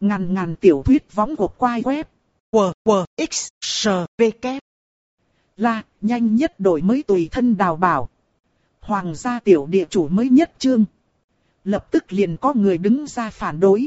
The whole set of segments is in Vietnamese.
Ngàn ngàn tiểu thuyết võng của quai web. WWXSVK. Là, nhanh nhất đổi mới tùy thân đào bảo. Hoàng gia tiểu địa chủ mới nhất chương. Lập tức liền có người đứng ra phản đối.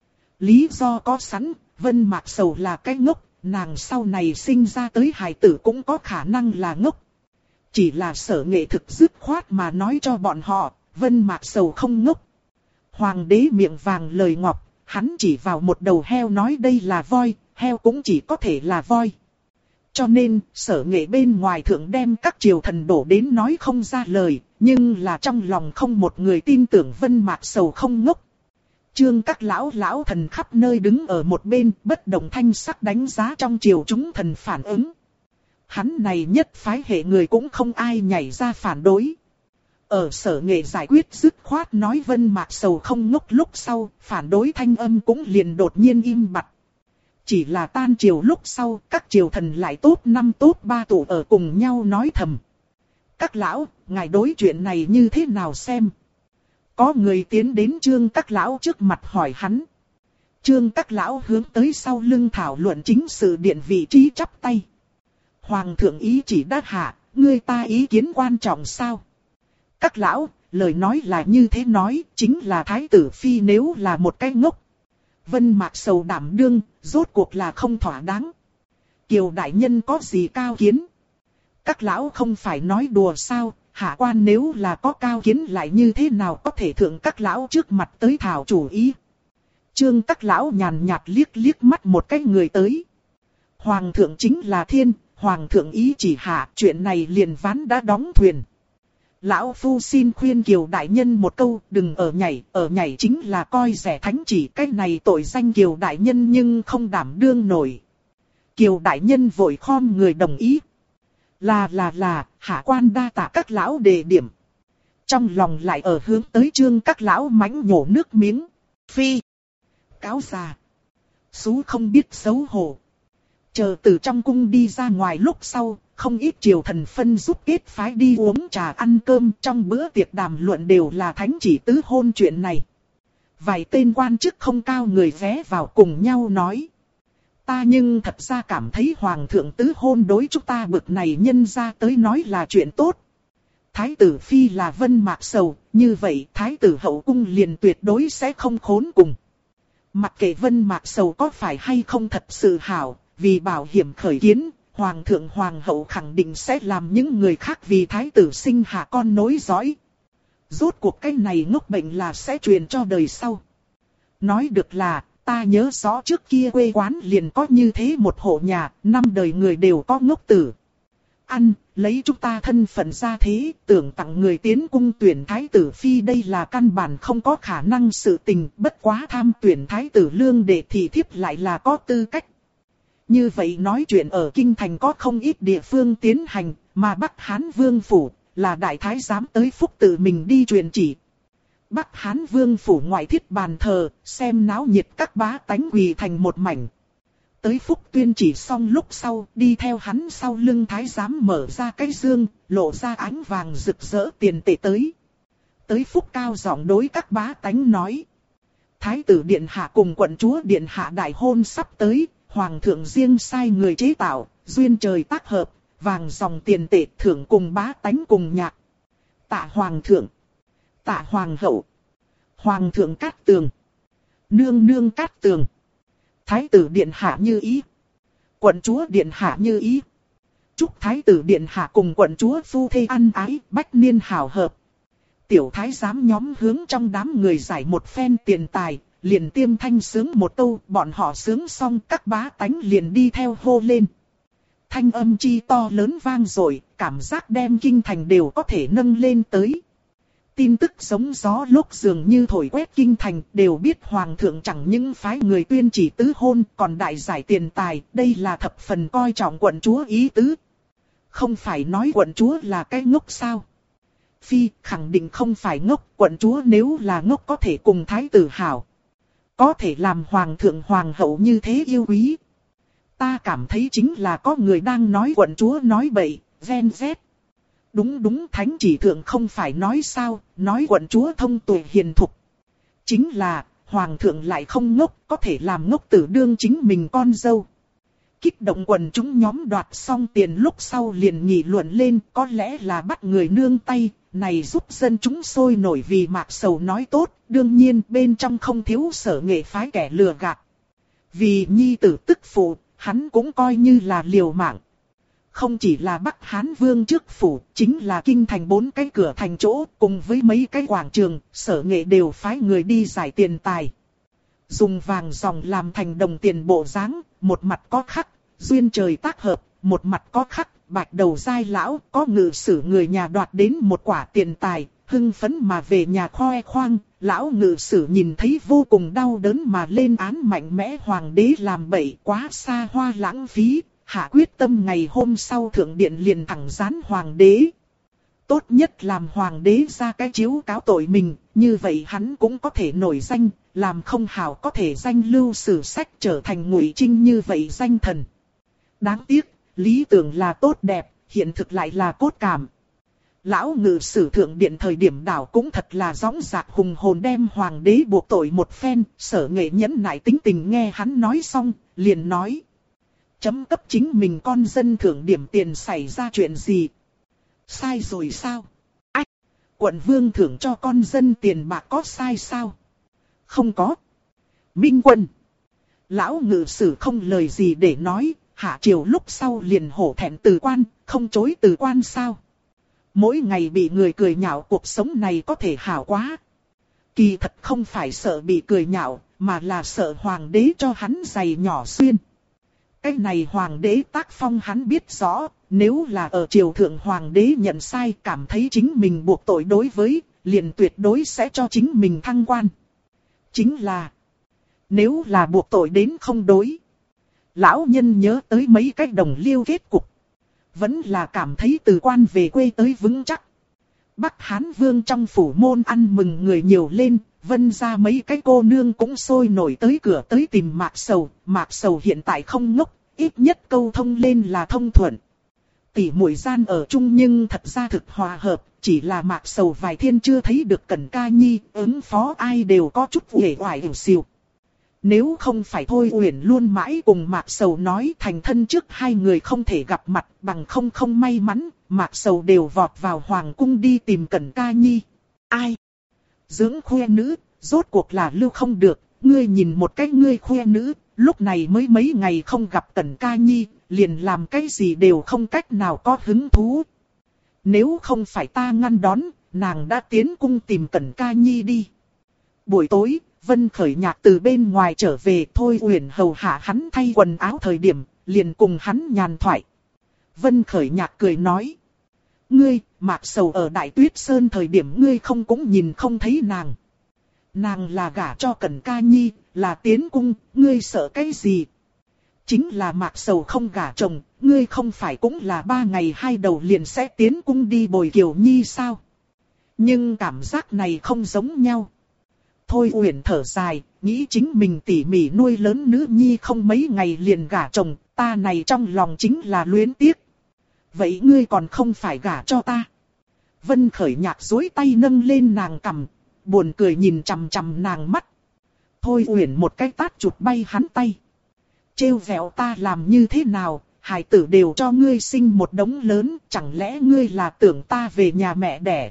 Lý do có sẵn, Vân Mạc Sầu là cái ngốc, nàng sau này sinh ra tới hài tử cũng có khả năng là ngốc. Chỉ là Sở Nghệ thực dứt khoát mà nói cho bọn họ, Vân Mạc Sầu không ngốc. Hoàng đế miệng vàng lời ngọc, hắn chỉ vào một đầu heo nói đây là voi, heo cũng chỉ có thể là voi. Cho nên, Sở Nghệ bên ngoài thượng đem các triều thần đổ đến nói không ra lời, nhưng là trong lòng không một người tin tưởng Vân Mạc Sầu không ngốc. Trương các lão thần khắp nơi đứng ở một bên, bất động thanh sắc đánh giá trong triều chúng thần phản ứng. Hắn này nhất phái hệ người cũng không ai nhảy ra phản đối. Ở Sở Nghệ giải quyết dứt khoát nói Vân Mạc Sầu không ngốc lúc sau, phản đối thanh âm cũng liền đột nhiên im bặt. Chỉ là tan triều lúc sau, các triều thần lại tốt 5 tốt 3 tụ ở cùng nhau nói thầm. Các lão, ngài đối chuyện này như thế nào xem? Có người tiến đến Trương các lão trước mặt hỏi hắn. Trương các lão hướng tới sau lưng thảo luận chính sự điện vị trí chắp tay. Hoàng thượng ý chỉ đã hạ, người ta ý kiến quan trọng sao? Các lão, lời nói là như thế nói, chính là thái tử phi nếu là một cái ngốc. Vân Mạc Sầu đảm đương, rốt cuộc là không thỏa đáng. Kiều đại nhân có gì cao kiến? Các lão không phải nói đùa sao, hạ quan nếu là có cao kiến lại như thế nào có thể thượng các lão trước mặt tới thảo chủ ý. Trương các lão nhàn nhạt liếc mắt một cái người tới. Hoàng thượng chính là thiên, hoàng thượng ý chỉ hạ, chuyện này liền ván đã đóng thuyền. Lão phu xin khuyên Kiều đại nhân một câu, đừng ở nhảy chính là coi rẻ thánh chỉ, cái này tội danh Kiều đại nhân nhưng không đảm đương nổi. Kiều đại nhân vội khom người đồng ý. Là, hạ quan đa tạ các lão đề điểm. Trong lòng lại ở hướng tới Trương các lão mánh nhổ nước miếng. Phi. Cáo già. Sú không biết xấu hổ. Chờ từ trong cung đi ra ngoài lúc sau, không ít triều thần phân giúp kết phái đi uống trà ăn cơm, trong bữa tiệc đàm luận đều là thánh chỉ tứ hôn chuyện này. Vài tên quan chức không cao người ghé vào cùng nhau nói. Ta nhưng thật ra cảm thấy hoàng thượng tứ hôn đối chúng ta bực này nhân ra tới nói là chuyện tốt. Thái tử phi là Vân Mạc Sầu, như vậy thái tử hậu cung liền tuyệt đối sẽ không khốn cùng. Mặc kệ Vân Mạc Sầu có phải hay không thật sự hảo, vì bảo hiểm khởi kiến, hoàng thượng hoàng hậu khẳng định sẽ làm những người khác vì thái tử sinh hạ con nối dõi. Rốt cuộc cái này ngốc bệnh là sẽ truyền cho đời sau. Nói được là, ta nhớ rõ trước kia quê quán liền có như thế một hộ nhà, 5 đời người đều có ngốc tử. Lấy chúng ta thân phận ra thế, tưởng tặng người tiến cung tuyển thái tử phi đây là căn bản không có khả năng sự tình, bất quá tham tuyển thái tử lương đệ thì thiếp lại là có tư cách. Như vậy nói chuyện ở Kinh Thành có không ít địa phương tiến hành, mà Bắc Hán Vương Phủ là đại thái giám tới phúc tự mình đi truyền chỉ. Bắc Hán Vương Phủ ngoại thiết bàn thờ, xem náo nhiệt các bá tánh quỳ thành một mảnh. Tới phúc tuyên chỉ xong lúc sau, đi theo hắn sau lưng thái giám mở ra cái dương, lộ ra ánh vàng rực rỡ tiền tệ tới. Tới phúc cao giọng đối các bá tánh nói. Thái tử điện hạ cùng quận chúa điện hạ đại hôn sắp tới, hoàng thượng riêng sai người chế tạo, duyên trời tác hợp, vàng dòng tiền tệ thưởng cùng bá tánh cùng nhạc. Tạ hoàng thượng, tạ hoàng hậu, hoàng thượng cát tường, nương nương cát tường. Thái tử điện hạ như ý, quận chúa điện hạ như ý. Chúc thái tử điện hạ cùng quận chúa phu thê ăn ái, bách niên hảo hợp. Tiểu thái giám nhóm hướng trong đám người giải một phen tiền tài, liền tiêm thanh sướng một câu, bọn họ sướng xong các bá tánh liền đi theo hô lên. Thanh âm chi to lớn vang dội, cảm giác đem Kinh Thành đều có thể nâng lên tới. Tin tức giống gió lúc dường như thổi quét Kinh Thành, đều biết hoàng thượng chẳng những phái người tuyên chỉ tứ hôn, còn đại giải tiền tài, đây là thập phần coi trọng quận chúa ý tứ. Không phải nói quận chúa là cái ngốc sao? Phi, khẳng định không phải ngốc, quận chúa nếu là ngốc có thể cùng thái tử hảo. Có thể làm hoàng thượng hoàng hậu như thế yêu quý. Ta cảm thấy chính là có người đang nói quận chúa nói bậy, ven vét. Đúng thánh chỉ thượng không phải nói sao, nói quận chúa thông tuệ hiền thục. Chính là, hoàng thượng lại không ngốc, có thể làm ngốc tử đương chính mình con dâu. Kích động quần chúng nhóm đoạt xong tiền lúc sau liền nghị luận lên, có lẽ là bắt người nương tay, này giúp dân chúng sôi nổi vì Mạc Sầu nói tốt, đương nhiên bên trong không thiếu Sở Nghệ phái kẻ lừa gạt. Vì nhi tử tức phụ, hắn cũng coi như là liều mạng. Không chỉ là Bắc Hán Vương trước phủ, chính là kinh thành 4 cái cửa thành chỗ, cùng với mấy cái quảng trường, Sở Nghệ đều phái người đi giải tiền tài. Dùng vàng ròng làm thành đồng tiền bộ dáng, một mặt có khắc, duyên trời tác hợp, một mặt có khắc, bạch đầu dai lão, có ngự sử người nhà đoạt đến một quả tiền tài, hưng phấn mà về nhà khoe khoang. Lão ngự sử nhìn thấy vô cùng đau đớn mà lên án mạnh mẽ hoàng đế làm bậy quá xa hoa lãng phí, hạ quyết tâm ngày hôm sau thượng điện liền thẳng giáng hoàng đế. Tốt nhất làm hoàng đế ra cái chiếu cáo tội mình, như vậy hắn cũng có thể nổi danh, làm không hảo có thể danh lưu sử sách trở thành Ngụy Trinh như vậy danh thần. Đáng tiếc, lý tưởng là tốt đẹp, hiện thực lại là cốt cảm. Lão ngự sử thượng điện thời điểm đảo cũng thật là dõng dạc hùng hồn đem hoàng đế buộc tội một phen, Sở Nghệ nhẫn nại tính tình nghe hắn nói xong, liền nói. Chấm cấp chính mình con dân thưởng điểm tiền xảy ra chuyện gì? Sai rồi sao? Ách! Quận vương thưởng cho con dân tiền bạc có sai sao? Không có. Minh Quân! Lão ngự sử không lời gì để nói, hạ triều lúc sau liền hổ thẹn từ quan, không chối từ quan sao? Mỗi ngày bị người cười nhạo cuộc sống này có thể hảo quá. Kỳ thật không phải sợ bị cười nhạo, mà là sợ hoàng đế cho hắn giày nhỏ xuyên. Cái này hoàng đế tác phong hắn biết rõ, nếu là ở triều thượng hoàng đế nhận sai cảm thấy chính mình buộc tội đối với, liền tuyệt đối sẽ cho chính mình thăng quan. Chính là, nếu là buộc tội đến không đối. Lão nhân nhớ tới mấy cái đồng liêu kết cục. Vẫn là cảm thấy từ quan về quê tới vững chắc. Bắc Hán Vương trong phủ môn ăn mừng người nhiều lên, Vân ra mấy cái cô nương cũng sôi nổi tới cửa tới tìm Mạc Sầu. Mạc Sầu hiện tại không ngốc, ít nhất câu thông lên là thông thuận. Tỷ muội gian ở chung nhưng thật ra thực hòa hợp, chỉ là Mạc Sầu vài thiên chưa thấy được Cẩn Ca Nhi, ứng phó ai đều có chút uể oải ỉu xìu. Nếu không phải Thôi Uyển luôn mãi cùng Mạc Sầu nói thành thân trước hai người không thể gặp mặt bằng không may mắn, Mạc Sầu đều vọt vào hoàng cung đi tìm Cẩn Ca Nhi. Ai? Dưỡng khoe nữ, rốt cuộc là lưu không được, ngươi nhìn một cái ngươi khoe nữ, lúc này mới mấy ngày không gặp Cẩn Ca Nhi, liền làm cái gì đều không cách nào có hứng thú. Nếu không phải ta ngăn đón, nàng đã tiến cung tìm Cẩn Ca Nhi đi. Buổi tối, Vân Khởi Nhạc từ bên ngoài trở về, Thôi Uyển hầu hạ hắn thay quần áo thời điểm, liền cùng hắn nhàn thoại. Vân Khởi Nhạc cười nói. Ngươi, Mạc Sầu ở Đại Tuyết Sơn thời điểm ngươi không cũng nhìn không thấy nàng. Nàng là gả cho Cẩn Ca Nhi, là tiến cung, ngươi sợ cái gì? Chính là Mạc Sầu không gả chồng, ngươi không phải cũng là 3 ngày 2 đầu liền sẽ tiến cung đi bồi Kiều Nhi sao? Nhưng cảm giác này không giống nhau. Thôi Uyển thở dài, nghĩ chính mình tỉ mỉ nuôi lớn nữ nhi không mấy ngày liền gả chồng, ta này trong lòng chính là luyến tiếc. Vậy ngươi còn không phải gả cho ta? Vân Khởi Nhạc duỗi tay nâng lên nàng cằm, buồn cười nhìn chằm chằm nàng mắt. Thôi Uyển một cái tát chụp bay hắn tay. Trêu vẹo ta làm như thế nào, hài tử đều cho ngươi sinh một đống lớn, chẳng lẽ ngươi là tưởng ta về nhà mẹ đẻ?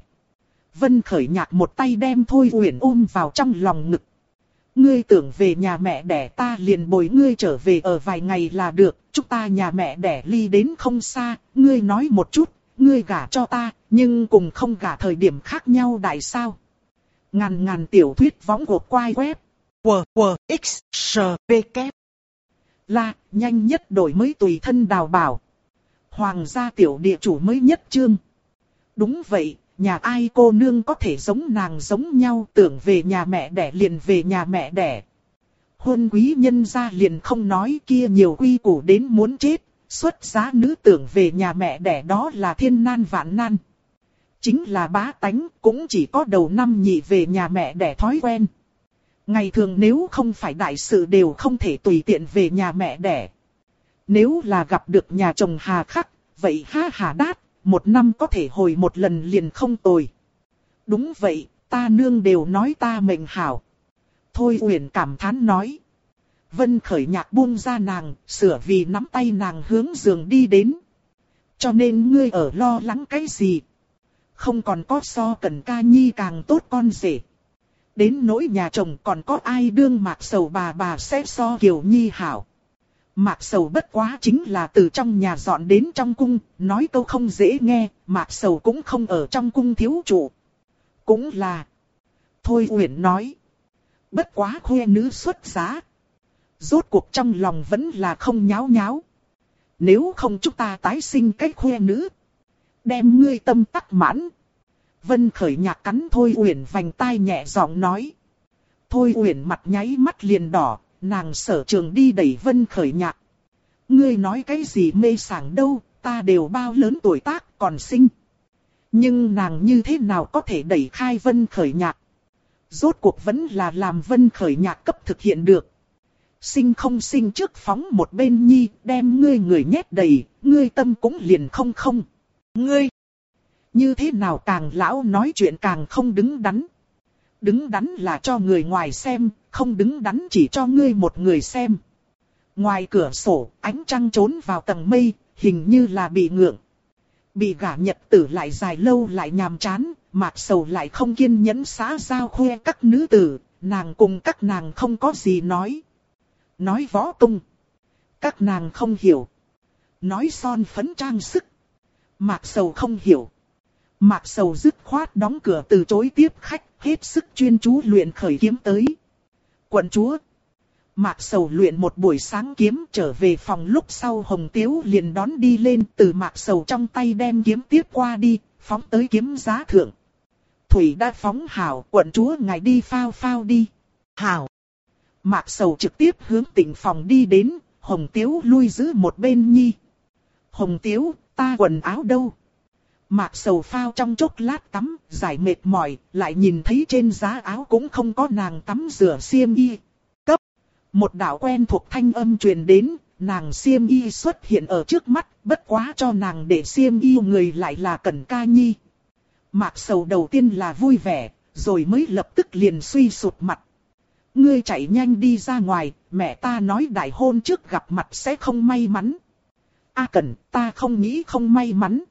Vân Khởi Nhạc một tay đem Thôi Uyển ôm vào trong lòng ngực. Ngươi tưởng về nhà mẹ đẻ ta liền bồi ngươi trở về ở vài ngày là được, chúng ta nhà mẹ đẻ ly đến không xa, ngươi nói một chút, ngươi gả cho ta, nhưng cùng không gả thời điểm khác nhau đại sao? Ngàn tiểu thuyết võng hộp quai web. WWXSPK là nhanh nhất đổi mới tùy thân đào bảo. Hoàng gia tiểu địa chủ mới nhất chương. Đúng vậy, nhà ai cô nương có thể giống nàng giống nhau, tưởng về nhà mẹ đẻ liền về nhà mẹ đẻ. Hôn quý nhân gia liền không nói, kia nhiều quy củ đến muốn chết, xuất giá nữ tưởng về nhà mẹ đẻ đó là thiên nan vạn nan. Chính là bá tánh, cũng chỉ có đầu năm nhị về nhà mẹ đẻ thói quen. Ngày thường nếu không phải đại sự đều không thể tùy tiện về nhà mẹ đẻ. Nếu là gặp được nhà chồng hà khắc, vậy ha hà đát, 1 năm có thể hồi 1 lần liền không tồi. Đúng vậy, ta nương đều nói ta mệnh hảo. Thôi Uyển cảm thán nói. Vân Khởi Nhạc buông ra nàng, sửa vì nắm tay nàng hướng giường đi đến. Cho nên ngươi ở lo lắng cái gì? Không còn có so Cẩn Ca Nhi càng tốt con rể. Đến nỗi nhà chồng còn có ai đương Mạc Sầu bà sẽ so Kiều Nhi hảo. Mạc Sầu bất quá chính là từ trong nhà dọn đến trong cung, nói câu không dễ nghe, Mạc Sầu cũng không ở trong cung thiếu trụ. Cũng là. Thôi Uyển nói. Bất quá khuê nữ xuất giá. Rốt cuộc trong lòng vẫn là không nháo nháo. Nếu không chúng ta tái sinh cái khuê nữ. Đem ngươi tâm tắc mãn. Vân Khởi Nhạc cắn Thôi Uyển vành tai nhẹ giọng nói. Thôi Uyển mặt nháy mắt liền đỏ, nàng sở trường đi đẩy Vân Khởi Nhạc. Ngươi nói cái gì mê sảng đâu, ta đều bao lớn tuổi tác còn sinh. Nhưng nàng như thế nào có thể đẩy khai Vân Khởi Nhạc? Rốt cuộc vẫn là làm Vân Khởi Nhạc cấp thực hiện được. Sinh không sinh trước phóng một bên nhi, đem ngươi người nhét đầy, ngươi tâm cũng liền không. Ngươi, như thế nào càng lão nói chuyện càng không đứng đắn. Đứng đắn là cho người ngoài xem, không đứng đắn chỉ cho ngươi một người xem. Ngoài cửa sổ, ánh trăng trốn vào tầng mây, hình như là bị ngượng. Bị gả nhật tử lại dài lâu lại nhàm chán, Mạc Sầu lại không kiên nhẫn xã giao khoe các nữ tử, nàng cùng các nàng không có gì nói. Nói võ tung, các nàng không hiểu. Nói son phấn trang sức, Mạc Sầu không hiểu. Mạc Sầu dứt khoát đóng cửa từ chối tiếp khách, hết sức chuyên chú luyện khởi kiếm tới. Quận chúa. Mạc Sầu luyện một buổi sáng kiếm trở về phòng lúc sau Hồng Tiếu liền đón đi lên từ Mạc Sầu trong tay đem kiếm tiếp qua đi, phóng tới kiếm giá thượng. Thủy đã phóng hảo, quận chúa ngài đi phao đi. Hảo. Mạc Sầu trực tiếp hướng Tịnh phòng đi đến, Hồng Tiếu lui giữ một bên nhi. Hồng Tiếu, ta quần áo đâu? Mạc Sầu phao trong chốc lát tắm, giải mệt mỏi, lại nhìn thấy trên giá áo cũng không có nàng tắm rửa xiêm y. Cấp. Một đạo quen thuộc thanh âm truyền đến, nàng xiêm y xuất hiện ở trước mắt, bất quá cho nàng để xiêm y người lại là Cẩn Ca Nhi. Mạc Sầu đầu tiên là vui vẻ, rồi mới lập tức liền suy sụt mặt. Ngươi chạy nhanh đi ra ngoài, mẹ ta nói đại hôn trước gặp mặt sẽ không may mắn. A Cẩn, ta không nghĩ không may mắn.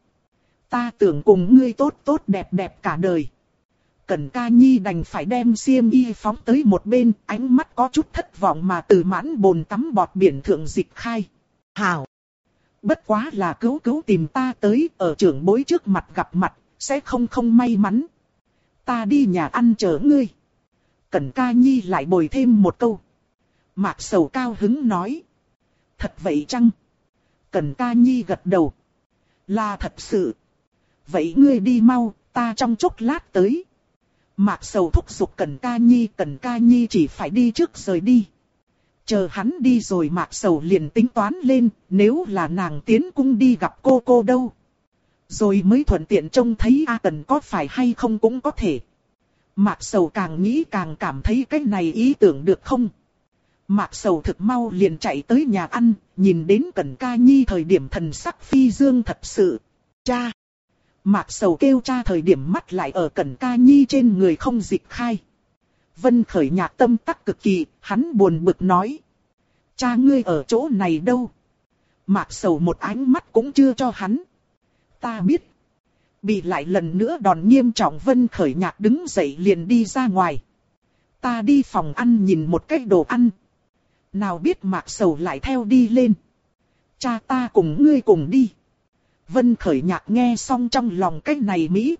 Ta tưởng cùng ngươi tốt tốt đẹp đẹp cả đời. Cẩn Ca Nhi đành phải đem xiêm y phóng tới một bên, ánh mắt có chút thất vọng mà từ mãn bồn tắm bọt biển thượng dịch khai. Hảo! Bất quá là cứu tìm ta tới, ở trưởng bối trước mặt gặp mặt, sẽ không may mắn. Ta đi nhà ăn chờ ngươi. Cẩn Ca Nhi lại bồi thêm một câu. Mạc Sầu cao hứng nói. Thật vậy chăng? Cẩn Ca Nhi gật đầu. Là thật sự. Vậy ngươi đi mau, ta trong chốc lát tới. Mạc Sầu thúc giục Cẩn Ca Nhi chỉ phải đi trước rời đi. Chờ hắn đi rồi Mạc Sầu liền tính toán lên, nếu là nàng tiến cung đi gặp cô đâu. Rồi mới thuận tiện trông thấy A Cẩn có phải hay không cũng có thể. Mạc Sầu càng nghĩ càng cảm thấy cái này ý tưởng được không? Mạc Sầu thực mau liền chạy tới nhà ăn, nhìn đến Cẩn Ca Nhi thời điểm thần sắc phi dương thật sự. Cha! Mạc Sầu kêu cha thời điểm mắt lại ở Cẩn Ca Nhi trên người không dịch khai. Vân Khởi Nhạc tâm tắc cực kỳ, hắn buồn bực nói. Cha ngươi ở chỗ này đâu? Mạc Sầu một ánh mắt cũng chưa cho hắn. Ta biết. Bị lại lần nữa đòn nghiêm trọng Vân Khởi Nhạc đứng dậy liền đi ra ngoài. Ta đi phòng ăn nhìn một cái đồ ăn. Nào biết Mạc Sầu lại theo đi lên. Cha ta cùng ngươi cùng đi. Vân Khởi Nhạc nghe xong trong lòng cái này Mỹ.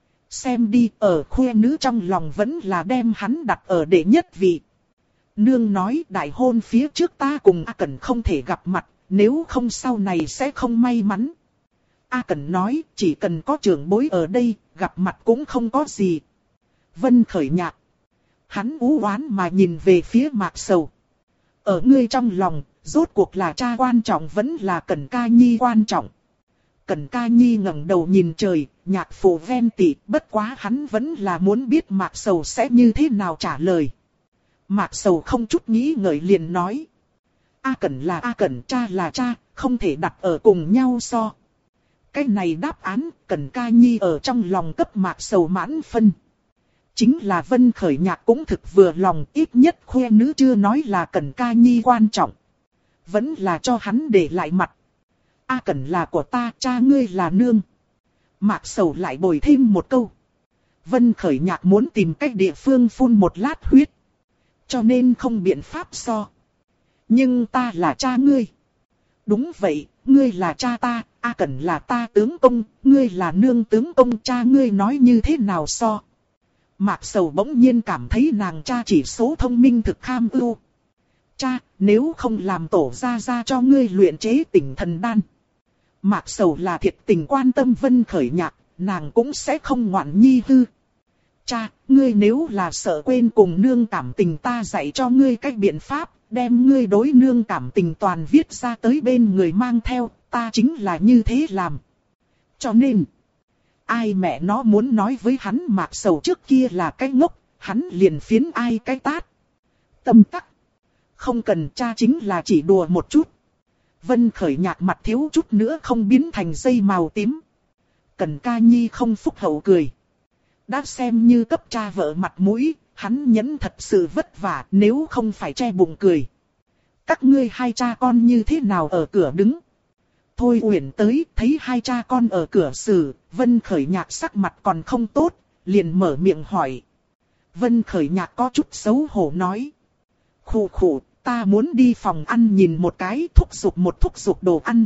Xem đi, ở khuê nữ trong lòng vẫn là đem hắn đặt ở đệ nhất vị. Nương nói đại hôn phía trước ta cùng A Cẩn không thể gặp mặt, nếu không sau này sẽ không may mắn. A Cẩn nói chỉ cần có trưởng bối ở đây, gặp mặt cũng không có gì. Vân Khởi Nhạc. Hắn ú oán mà nhìn về phía Mạc Sầu. Ở ngươi trong lòng, rốt cuộc là cha quan trọng vẫn là Cẩn Ca Nhi quan trọng. Cẩn Ca Nhi ngẩng đầu nhìn trời, Nhạc phụ ven tị, bất quá hắn vẫn là muốn biết Mạc Sầu sẽ như thế nào trả lời. Mạc Sầu không chút nghĩ ngợi liền nói. A Cẩn là A Cẩn, cha là cha, không thể đặt ở cùng nhau so. Cái này đáp án, Cẩn Ca Nhi ở trong lòng cấp Mạc Sầu mãn phân. chính là Vân Khởi Nhạc cũng thực vừa lòng, ít nhất khoe nữ chưa nói là Cẩn Ca Nhi quan trọng. Vẫn là cho hắn để lại mặt. A Cẩn là của ta, cha ngươi là nương. Mạc Sầu lại bồi thêm một câu. Vân Khởi Nhạc muốn tìm cách địa phương phun một lát huyết. Cho nên không biện pháp so. Nhưng ta là cha ngươi. Đúng vậy, ngươi là cha ta, A Cẩn là ta tướng công, ngươi là nương tướng công, cha ngươi nói như thế nào so. Mạc Sầu bỗng nhiên cảm thấy nàng cha chỉ số thông minh thực kham ưu. Cha, nếu không làm tổ ra cho ngươi luyện chế tỉnh thần đan. Mạc Sầu là thiệt tình quan tâm Vân Khởi Nhạc, nàng cũng sẽ không ngoạn nhi hư. Cha, ngươi nếu là sợ quên cùng nương cảm tình ta dạy cho ngươi cách biện pháp, đem ngươi đối nương cảm tình toàn viết ra tới bên người mang theo, ta chính là như thế làm. Cho nên, ai mẹ nó muốn nói với hắn Mạc Sầu trước kia là cái ngốc, hắn liền phiến ai cái tát. Tâm tắc. Không cần, cha chính là chỉ đùa một chút. Vân Khởi Nhạc mặt thiếu chút nữa không biến thành dây màu tím. Cẩn Ca Nhi không phúc hậu cười. Đã xem như cấp cha vợ mặt mũi, hắn nhẫn thật sự vất vả nếu không phải che bụng cười. Các ngươi hai cha con như thế nào ở cửa đứng? Thôi Uyển tới, thấy hai cha con ở cửa xử, Vân Khởi Nhạc sắc mặt còn không tốt, liền mở miệng hỏi. Vân Khởi Nhạc có chút xấu hổ nói. Khụ khụ, ta muốn đi phòng ăn nhìn một cái, thúc giục đồ ăn.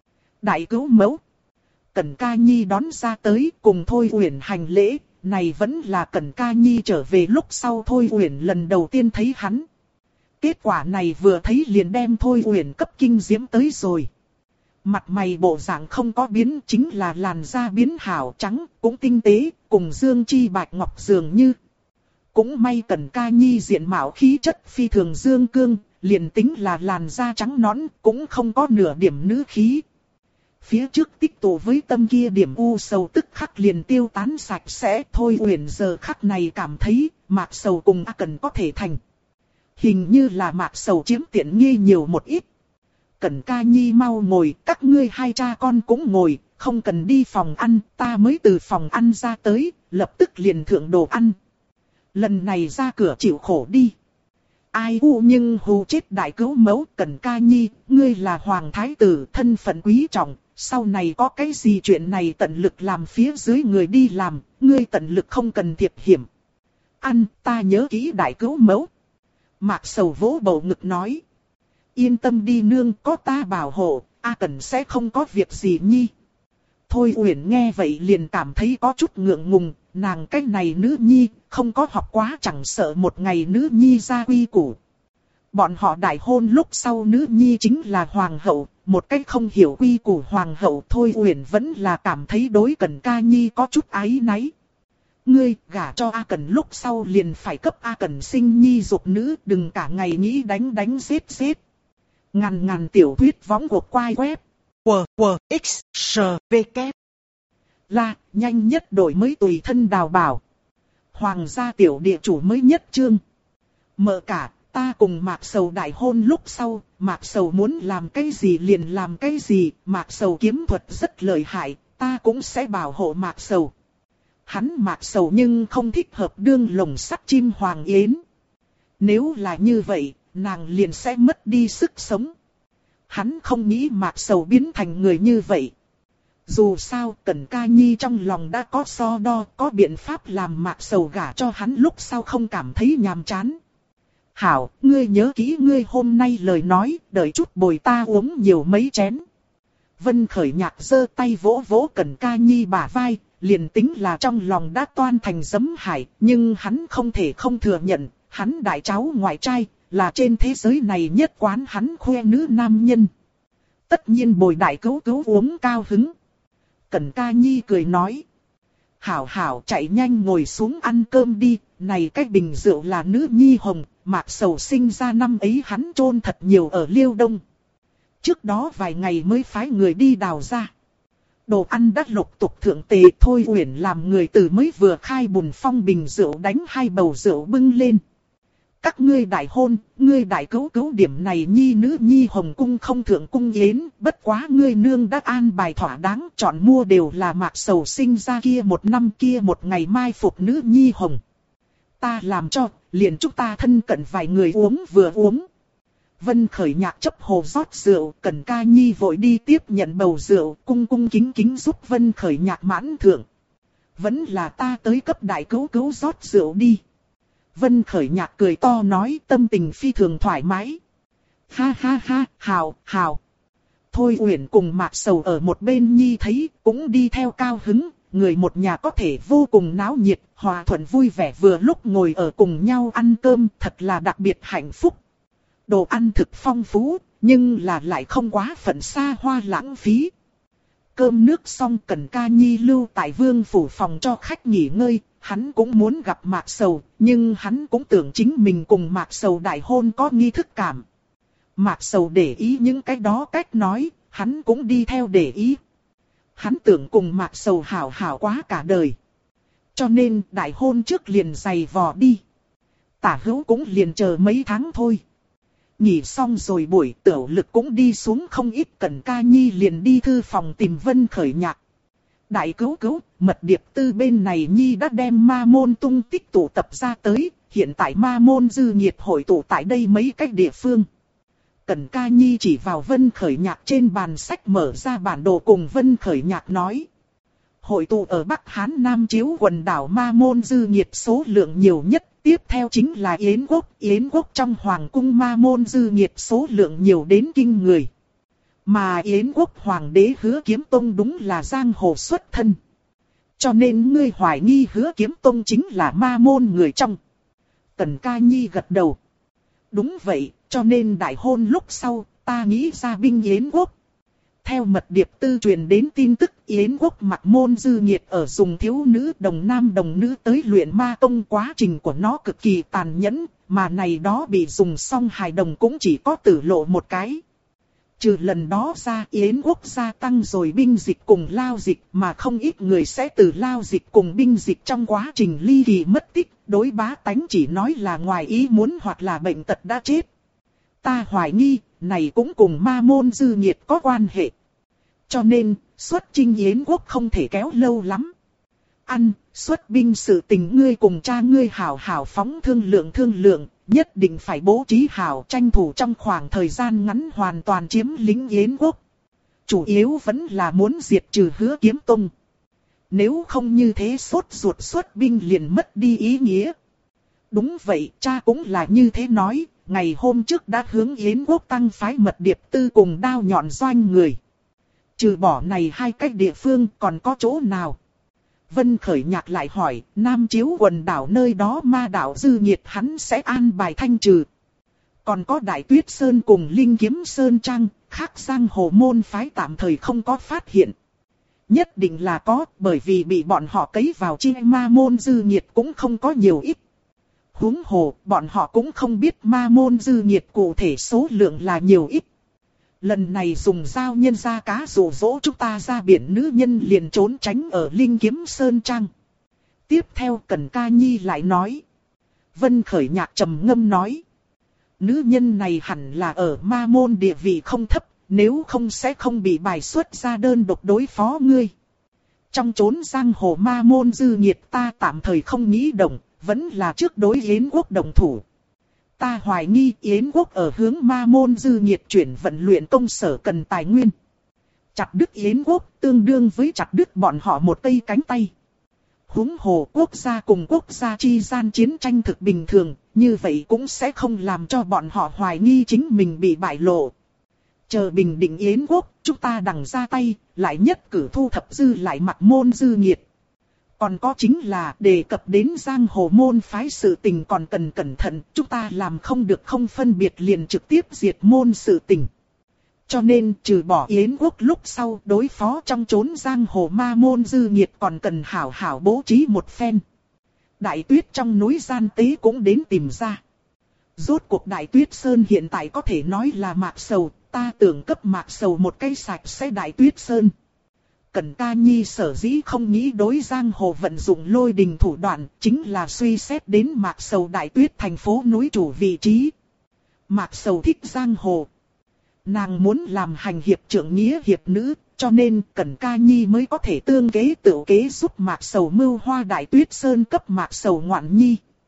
Đại cứu mẫu. Cẩn Ca Nhi đón ra tới cùng Thôi Uyển hành lễ, này vẫn là Cẩn Ca Nhi trở về lúc sau Thôi Uyển lần đầu tiên thấy hắn. Kết quả này vừa thấy liền đem Thôi Uyển cấp kinh diễm tới rồi. Mặt mày bộ dạng không có biến, chính là làn da biến hảo trắng, cũng tinh tế, cùng dương chi bạch ngọc dường như. Cũng may Cẩn Ca Nhi diện mạo khí chất phi thường dương cương, liền tính là làn da trắng nõn, cũng không có nửa điểm nữ khí. Phía trước tích tụ với tâm kia điểm u sầu tức khắc liền tiêu tán sạch sẽ. Thôi Uyển giờ khắc này cảm thấy Mạc Sầu cùng A Cẩn có thể thành. Hình như là Mạc Sầu chiếm tiện nghi nhiều một ít. Cẩn Ca Nhi mau ngồi, các ngươi hai cha con cũng ngồi, không cần đi phòng ăn, ta mới từ phòng ăn ra tới, lập tức liền thượng đồ ăn. Lần này ra cửa chịu khổ đi. Ai u nhưng hù chết đại cứu mẫu. Cẩn Ca Nhi, ngươi là hoàng thái tử, thân phận quý trọng, sau này có cái gì chuyện này tận lực làm phía dưới người đi làm, ngươi tận lực không cần thiệp hiểm. Ăn, ta nhớ kỹ đại cứu mẫu. Mạc Sầu vỗ bầu ngực nói. Yên tâm đi nương, có ta bảo hộ, A Cẩn sẽ không có việc gì nhi. Thôi Uyển nghe vậy liền cảm thấy có chút ngượng ngùng, nàng cái này nữ nhi, không có học quá chẳng sợ một ngày nữ nhi ra quy củ. Bọn họ đại hôn lúc sau nữ nhi chính là hoàng hậu, một cách không hiểu quy củ hoàng hậu. Thôi Uyển vẫn là cảm thấy đối Cẩn Ca Nhi có chút áy náy. Ngươi gả cho A Cẩn lúc sau liền phải cấp A Cẩn sinh nhi dục nữ, đừng cả ngày nghĩ đánh giết. Ngàn tiểu thuyết võng của quai web. WWXSVK. Là, nhanh nhất đổi mới tùy thân đào bảo. Hoàng gia tiểu địa chủ mới nhất chương. Mở cả, ta cùng Mạc Sầu đại hôn lúc sau, Mạc Sầu muốn làm cái gì liền làm cái gì, Mạc Sầu kiếm thuật rất lợi hại, ta cũng sẽ bảo hộ Mạc Sầu. Hắn Mạc Sầu nhưng không thích hợp đương lồng sắt chim hoàng yến. Nếu là như vậy, nàng liền sẽ mất đi sức sống. Hắn không nghĩ Mạc Sầu biến thành người như vậy. Dù sao Cẩn Ca Nhi trong lòng đã có so đo, có biện pháp làm Mạc Sầu gả cho hắn lúc sau không cảm thấy nhàm chán. Hảo, ngươi nhớ kỹ ngươi hôm nay lời nói, đợi chút bồi ta uống nhiều mấy chén. Vân Khởi Nhạc giơ tay vỗ vỗ Cẩn Ca Nhi bả vai, liền tính là trong lòng đã toan thành giấm hải, nhưng hắn không thể không thừa nhận, hắn đại cháu ngoại trai, là trên thế giới này nhất quán hắn khoe nữ nam nhân. Tất nhiên bồi đại cứu uống cao hứng. Cẩn Ca Nhi cười nói. Hảo chạy nhanh ngồi xuống ăn cơm đi, này cái bình rượu là nữ nhi hồng, Mạc Sầu sinh ra năm ấy hắn chôn thật nhiều ở Liêu Đông. Trước đó vài ngày mới phái người đi đào ra. Đồ ăn đã lục tục thượng tề. Thôi Uyển làm người từ mới vừa khai bùn phong bình rượu đánh 2 bầu rượu bưng lên. Các ngươi đại hôn, ngươi đại cứu điểm này nhi nữ nhi hồng cung không thượng cung yến, bất quá ngươi nương đã an bài thỏa đáng, chọn mua đều là Mạc Sầu sinh ra kia một năm kia một ngày mai phục nữ nhi hồng. ta làm cho, liền chúng ta thân cận vài người uống vừa uống. Vân Khởi Nhạc chấp hồ rót rượu, Cẩn Ca Nhi vội đi tiếp nhận bầu rượu, cung cung kính kính giúp Vân Khởi Nhạc mãn thượng. Vẫn là ta tới cấp đại cứu cứu rót rượu đi. Vân Khởi Nhạc cười to nói, tâm tình phi thường thoải mái. Ha ha ha, hào, hào. Thôi Uyển cùng Mạc Sầu ở một bên nhi thấy, cũng đi theo cao hứng, người một nhà có thể vô cùng náo nhiệt, hòa thuận vui vẻ vừa lúc ngồi ở cùng nhau ăn cơm, thật là đặc biệt hạnh phúc. Đồ ăn thực phong phú, nhưng là lại không quá phận xa hoa lãng phí. Cơm nước xong Cẩn Ca Nhi lưu tại Vương phủ phòng cho khách nghỉ ngơi, hắn cũng muốn gặp Mạc Sầu, nhưng hắn cũng tưởng chính mình cùng Mạc Sầu đại hôn có nghi thức cảm. Mạc Sầu để ý những cái đó cách nói, hắn cũng đi theo để ý. Hắn tưởng cùng Mạc Sầu hảo hảo quá cả đời. Cho nên đại hôn trước liền giày vò đi. Tả Hữu cũng liền chờ mấy tháng thôi. Nghỉ xong rồi buổi Tiểu Lực cũng đi xuống không ít, Cẩn Ca Nhi liền đi thư phòng tìm Vân Khởi Nhạc. Đại cứu cứu, Mật Điệp Tư bên này Nhi đã đem ma môn tung tích tụ tập ra tới, hiện tại ma môn dư nhiệt hội tụ tại đây mấy cách địa phương. Cẩn Ca Nhi chỉ vào Vân Khởi Nhạc trên bàn sách mở ra bản đồ cùng Vân Khởi Nhạc nói. Hội tụ ở Bắc Hán Nam Chiếu quần đảo ma môn dư nhiệt số lượng nhiều nhất, tiếp theo chính là Yến Quốc. Yến Quốc trong Hoàng cung ma môn dư nhiệt số lượng nhiều đến kinh người. Mà Yến Quốc Hoàng đế Hứa Kiếm Tông đúng là giang hồ xuất thân. Cho nên ngươi hoài nghi Hứa Kiếm Tông chính là ma môn người trong. Cẩn Ca Nhi gật đầu. Đúng vậy, cho nên đại hôn lúc sau, ta nghĩ ra binh Yến Quốc. Theo Mật Điệp Tư truyền đến tin tức, Yến Quốc mặc môn dư nhiệt ở dùng thiếu nữ đồng nam đồng nữ tới luyện ma công, quá trình của nó cực kỳ tàn nhẫn, mà này đó bị dùng xong hài đồng cũng chỉ có tử lộ một cái. Trừ lần đó ra, Yến Quốc gia tăng rồi binh dịch cùng lao dịch, mà không ít người sẽ từ lao dịch cùng binh dịch trong quá trình ly kỳ mất tích, đối bá tánh chỉ nói là ngoài ý muốn hoặc là bệnh tật đã chết. Ta hoài nghi, này cũng cùng ma môn dư nhiệt có quan hệ. Cho nên, xuất chinh Yến Quốc không thể kéo lâu lắm. Xuất binh sự tình ngươi cùng cha ngươi hảo hảo phóng thương lượng, nhất định phải bố trí hảo, tranh thủ trong khoảng thời gian ngắn hoàn toàn chiếm lĩnh Yến Quốc. Chủ yếu vẫn là muốn diệt trừ Hứa Kiếm Tông. Nếu không như thế sốt ruột xuất binh liền mất đi ý nghĩa. Đúng vậy, cha cũng là như thế nói, ngày hôm trước đã hướng Yến Quốc tăng phái Mật Điệp Tư cùng đao nhọn doanh người. Trừ bỏ này hai cách địa phương còn có chỗ nào? Vân Khởi Nhạc lại hỏi, Nam Chiếu quần đảo nơi đó ma đạo dư nhiệt hắn sẽ an bài thanh trừ. Còn có Đại Tuyết Sơn cùng Linh Kiếm Sơn Trang, khác giang hồ môn phái tạm thời không có phát hiện. Nhất định là có, bởi vì bị bọn họ cấy vào chi ma môn dư nhiệt cũng không có nhiều ít. Huống hồ, bọn họ cũng không biết ma môn dư nhiệt cụ thể số lượng là nhiều ít. Lần này dùng dao nhân ra cá dụ dỗ chúng ta ra biển, nữ nhân liền trốn tránh ở Linh Kiếm Sơn Trang. Tiếp theo Cẩn Ca Nhi lại nói. Vân Khởi Nhạc trầm ngâm nói. Nữ nhân này hẳn là ở ma môn địa vị không thấp, nếu không sẽ không bị bài xuất ra đơn độc đối phó ngươi. Trong chốn giang hồ ma môn dư nhiệt ta tạm thời không nghĩ động, vẫn là trước đối Yến Quốc động thủ. Ta hoài nghi Yến Quốc ở hướng ma môn dư nhiệt chuyển vận luyện công sở cần tài nguyên. Chặt đứt Yến Quốc tương đương với chặt đứt bọn họ một cây cánh tay. Huống hồ quốc gia cùng quốc gia chi gian chiến tranh thực bình thường, như vậy cũng sẽ không làm cho bọn họ hoài nghi chính mình bị bại lộ. Chờ bình định Yến Quốc, chúng ta đằng ra tay, lại nhất cử thu thập dư lại mặt môn dư nhiệt. Còn có chính là đề cập đến giang hồ môn phái sự tình còn cần cẩn thận, chúng ta làm không được không phân biệt liền trực tiếp diệt môn sự tình. Cho nên trừ bỏ Yến Quốc lúc sau đối phó trong chốn giang hồ ma môn dư nhiệt còn cần hảo hảo bố trí một phen. Đại Tuyết trong núi gian tế cũng đến tìm ra. Rốt cuộc Đại Tuyết Sơn hiện tại có thể nói là Mạc Sầu, ta tưởng cấp Mạc Sầu một cây sạch sẽ Đại Tuyết Sơn. Cẩn Ca Nhi sở dĩ không nghĩ đối giang hồ vận dụng lôi đình thủ đoạn, chính là suy xét đến Mạc Sầu Đại Tuyết thành phố núi chủ vị trí. Mạc Sầu thích giang hồ. Nàng muốn làm hành hiệp trưởng nghĩa hiệp nữ, cho nên Cẩn Ca Nhi mới có thể tương kế tự kế giúp Mạc Sầu mưu hoa Đại Tuyết Sơn cấp Mạc Sầu ngoạn nhi.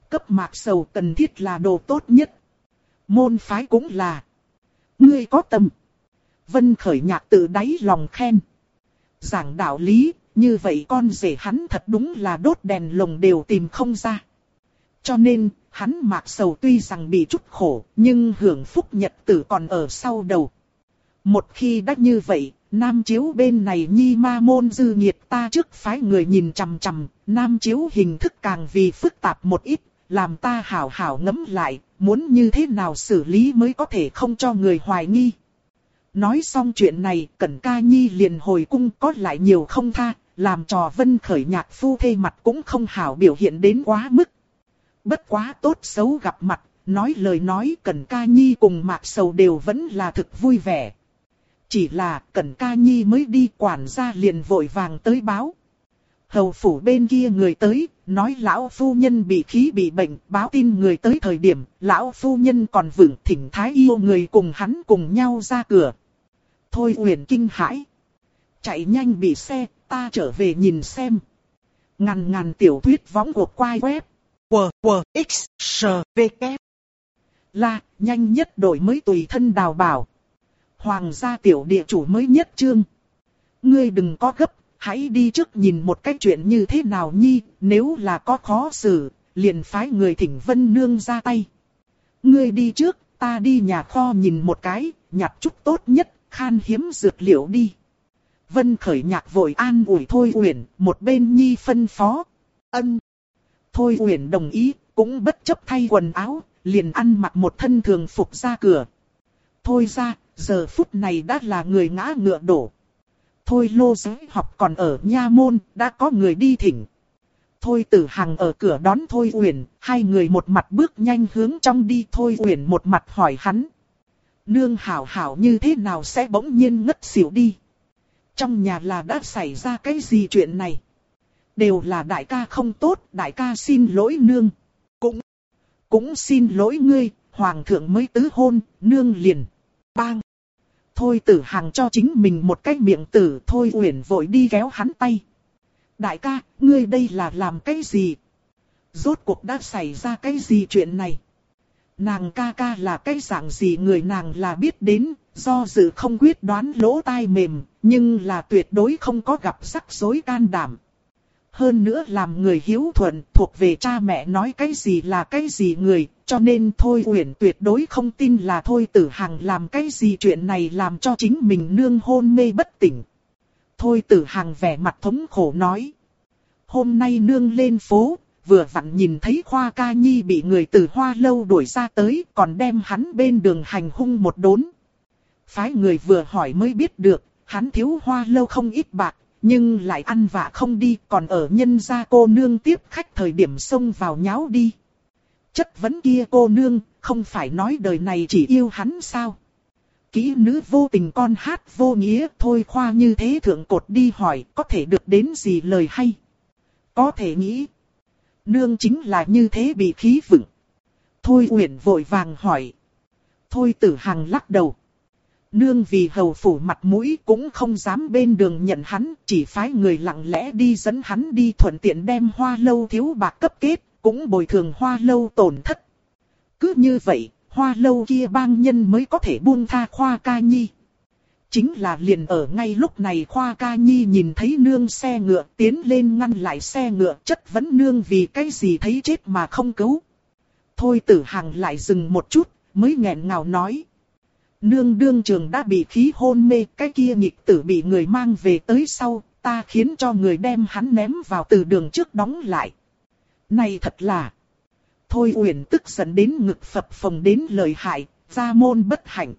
Cấp Mạc Sầu cần thiết là đồ tốt nhất. Môn phái cũng là. Ngươi có tâm. Vân Khởi Nhạc tự đáy lòng khen. Giảng đạo lý, như vậy con rể hắn thật đúng là đốt đèn lồng đều tìm không ra. Cho nên, hắn Mạc Sầu tuy rằng bị chút khổ, nhưng hưởng phúc nhật tử còn ở sau đầu. Một khi đã như vậy, Nam Chiếu bên này nhi ma môn dư nghiệt ta trước phái người nhìn chằm chằm, Nam Chiếu hình thức càng vì phức tạp một ít, làm ta hảo hảo ngẫm lại, muốn như thế nào xử lý mới có thể không cho người hoài nghi. Nói xong chuyện này, Cẩn Ca Nhi liền hồi cung có lại nhiều không tha, làm trò Vân Khởi Nhạc phu thê mặt cũng không hảo biểu hiện đến quá mức. Bất quá tốt xấu gặp mặt, nói lời nói Cẩn Ca Nhi cùng Mạc Sầu đều vẫn là thực vui vẻ. Chỉ là Cẩn Ca Nhi mới đi quản gia liền vội vàng tới báo. Hầu phủ bên kia người tới, nói lão phu nhân bị khí bị bệnh, báo tin người tới thời điểm, lão phu nhân còn vững thỉnh thái yêu người cùng hắn cùng nhau ra cửa. Thôi Uyển kinh hãi. Chạy nhanh bị xe, ta trở về nhìn xem. Ngàn tiểu thuyết võng của quai web. QQXSVK. Là, nhanh nhất đổi mới tùy thân đào bảo. Hoàng gia tiểu địa chủ mới nhất chương. Ngươi đừng có gấp, hãy đi trước nhìn một cái chuyện như thế nào nhi, nếu là có khó xử, liền phái người thỉnh Vân Nương ra tay. Ngươi đi trước, ta đi nhà kho nhìn một cái, nhặt chút tốt nhất, khan hiếm dược liệu đi. Vân Khởi Nhạc vội an ủi Thôi Uyển, một bên nhi phân phó. Ân. Thôi Uyển đồng ý, cũng bất chấp thay quần áo, liền ăn mặc một thân thường phục ra cửa. Thôi ra, giờ phút này đã là người ngã ngựa đổ. Thôi Lô giới học còn ở nha môn, đã có người đi thỉnh. Thôi Tử Hằng ở cửa đón Thôi Uyển, hai người một mặt bước nhanh hướng trong đi. Thôi Uyển một mặt hỏi hắn. Nương hảo hảo như thế nào sẽ bỗng nhiên ngất xỉu đi? Trong nhà là đã xảy ra cái gì chuyện này? Đều là đại ca không tốt, đại ca xin lỗi nương. Cũng xin lỗi ngươi, hoàng thượng mới tứ hôn, nương liền. Bang! Thôi Tử Hằng cho chính mình một cái miệng tử. Thôi Uyển vội đi kéo hắn tay. Đại ca, ngươi đây là làm cái gì? Rốt cuộc đã xảy ra cái gì chuyện này? Nàng ca ca là cái dạng gì người nàng là biết đến, do dự không quyết đoán lỗ tai mềm, nhưng là tuyệt đối không có gặp rắc rối can đảm. Hơn nữa làm người hiếu thuận, thuộc về cha mẹ nói cái gì là cái gì người, cho nên Thôi Uyển tuyệt đối không tin là Thôi Tử Hằng làm cái gì chuyện này làm cho chính mình nương hôn mê bất tỉnh. Thôi Tử Hằng vẻ mặt thống khổ nói. Hôm nay nương lên phố, vừa vặn nhìn thấy Khoa Ca Nhi bị người từ Hoa Lâu đuổi ra tới, còn đem hắn bên đường hành hung một đốn. Phái người vừa hỏi mới biết được, hắn thiếu Hoa Lâu không ít bạc, nhưng lại ăn vạ không đi, còn ở nhân gia cô nương tiếp khách thời điểm xông vào nháo đi. Chất vấn kia cô nương, không phải nói đời này chỉ yêu hắn sao? Kỹ nữ vô tình con hát vô nghĩa, Thôi Khoa như thế thượng cột đi hỏi, có thể được đến gì lời hay? Có thể nghĩ, nương chính là như thế bị khí vững. Thôi Uyển vội vàng hỏi. Thôi Tử Hằng lắc đầu. Nương vì hầu phủ mặt mũi cũng không dám bên đường nhận hắn, chỉ phái người lặng lẽ đi dẫn hắn đi thuận tiện đem Hoa Lâu thiếu bạc cấp kết, cũng bồi thường Hoa Lâu tổn thất. Cứ như vậy, Hoa Lâu kia bang nhân mới có thể buông tha Khoa Ca Nhi. Chính là liền ở ngay lúc này Khoa Ca Nhi nhìn thấy nương xe ngựa tiến lên ngăn lại xe ngựa, chất vấn nương vì cái gì thấy chết mà không cứu. Thôi Tử Hằng lại dừng một chút, mới nghẹn ngào nói. Nương đương trường đã bị khí hôn mê, cái kia nghịch tử bị người mang về tới sau, ta khiến cho người đem hắn ném vào từ đường trước đóng lại. Này thật là... Thôi Uyển tức giận đến ngực phập phồng đến lời hại, gia môn bất hạnh.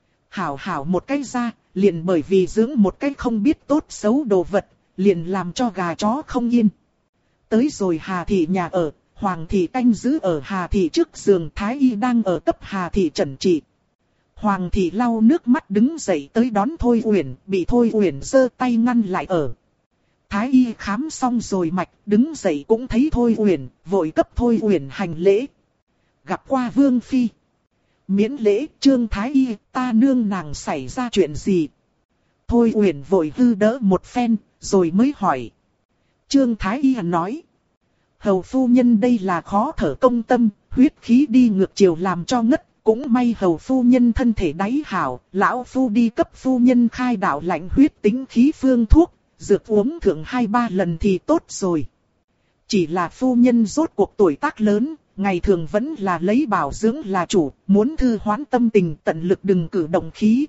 Hảo một cái ra, liền bởi vì dưỡng một cái không biết tốt xấu đồ vật, liền làm cho gà chó không yên. Tới rồi Hà Thị nhà ở, Hoàng Thị canh giữ ở Hà Thị trước giường, Thái Y đang ở cấp Hà Thị trần trị. Hoàng Thị lau nước mắt đứng dậy tới đón Thôi Uyển, bị Thôi Uyển giơ tay ngăn lại ở. Thái Y khám xong rồi mạch, đứng dậy cũng thấy Thôi Uyển, vội cấp Thôi Uyển hành lễ. Gặp qua Vương Phi. Miễn lễ, Trương Thái Y, ta nương nàng xảy ra chuyện gì? Thôi Uyển vội hư đỡ một phen, rồi mới hỏi. Trương Thái Y nói. hầu phu nhân đây là khó thở công tâm, huyết khí đi ngược chiều làm cho ngất. Cũng may hầu phu nhân thân thể đáy hảo, lão phu đi cấp phu nhân khai đạo lạnh huyết tính khí phương thuốc, dược uống thượng 2-3 lần thì tốt rồi. Chỉ là phu nhân rốt cuộc tuổi tác lớn, ngày thường vẫn là lấy bảo dưỡng là chủ, muốn thư hoán tâm tình tận lực đừng cử động khí.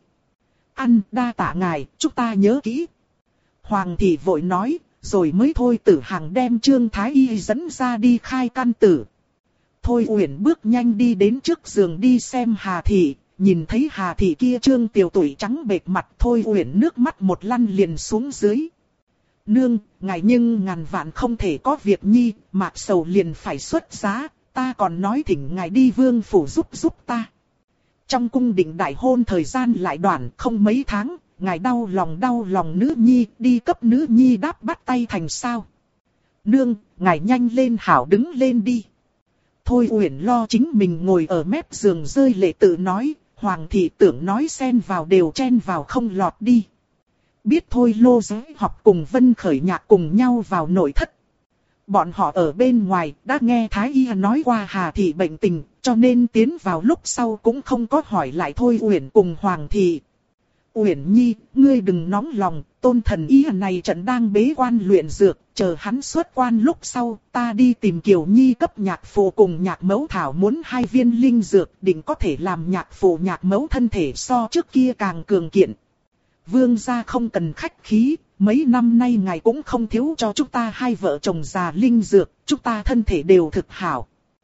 Ăn đa tạ ngài, chúng ta nhớ kỹ. Hoàng thị vội nói, rồi mới thôi Tử Hằng đem Trương Thái Y dẫn ra đi khai căn tử. Thôi Uyển bước nhanh đi đến trước giường đi xem Hà Thị, nhìn thấy Hà Thị kia trương tiểu tụy trắng bệch mặt Thôi Uyển nước mắt một lăn liền xuống dưới. Nương, ngài nhưng ngàn vạn không thể có việc nhi, Mạc Sầu liền phải xuất giá, ta còn nói thỉnh ngài đi vương phủ giúp ta. Trong cung định đại hôn thời gian lại đoạn không mấy tháng, ngài đau lòng nữ nhi, đi cấp nữ nhi đáp bắt tay thành sao. Nương, ngài nhanh lên hảo đứng lên đi. Thôi Uyển lo chính mình ngồi ở mép giường rơi lệ tự nói, Hoàng thị tưởng nói xen vào đều chen vào không lọt đi. Biết Thôi Lô Giới học cùng Vân Khởi Nhạc cùng nhau vào nội thất. Bọn họ ở bên ngoài đã nghe Thái Y nói qua Hà thị bệnh tình, cho nên tiến vào lúc sau cũng không có hỏi lại Thôi Uyển cùng Hoàng thị. Uyển nhi, ngươi đừng nóng lòng, tôn thần y này trận đang bế quan luyện dược, chờ hắn xuất quan lúc sau, ta đi tìm Kiều Nhi cấp nhạc phụ cùng nhạc mẫu thảo muốn 2 viên linh dược, định có thể làm nhạc phụ nhạc mẫu thân thể so trước kia càng cường kiện. Vương gia không cần khách khí, mấy năm nay ngài cũng không thiếu cho chúng ta 2 vợ chồng già linh dược, chúng ta thân thể đều thực hảo.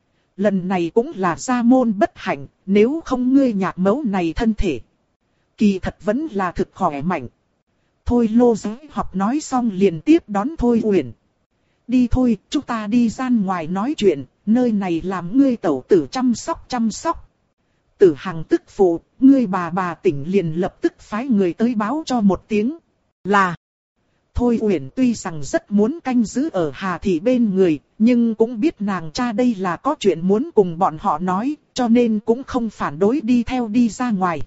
Lần này cũng là gia môn bất hạnh, nếu không ngươi nhạc mẫu này thân thể. Kỳ thật vẫn là thực khỏe mạnh. Thôi Lô Giới học nói xong liền tiếp đón Thôi Uyển. Đi thôi, chúng ta đi gian ngoài nói chuyện, nơi này làm ngươi tẩu tử chăm sóc. Tử Hằng tức phụ, ngươi bà tỉnh liền lập tức phái người tới báo cho một tiếng. Là. Thôi Uyển tuy rằng rất muốn canh giữ ở Hà thị bên người, nhưng cũng biết nàng cha đây là có chuyện muốn cùng bọn họ nói, cho nên cũng không phản đối đi theo đi ra ngoài.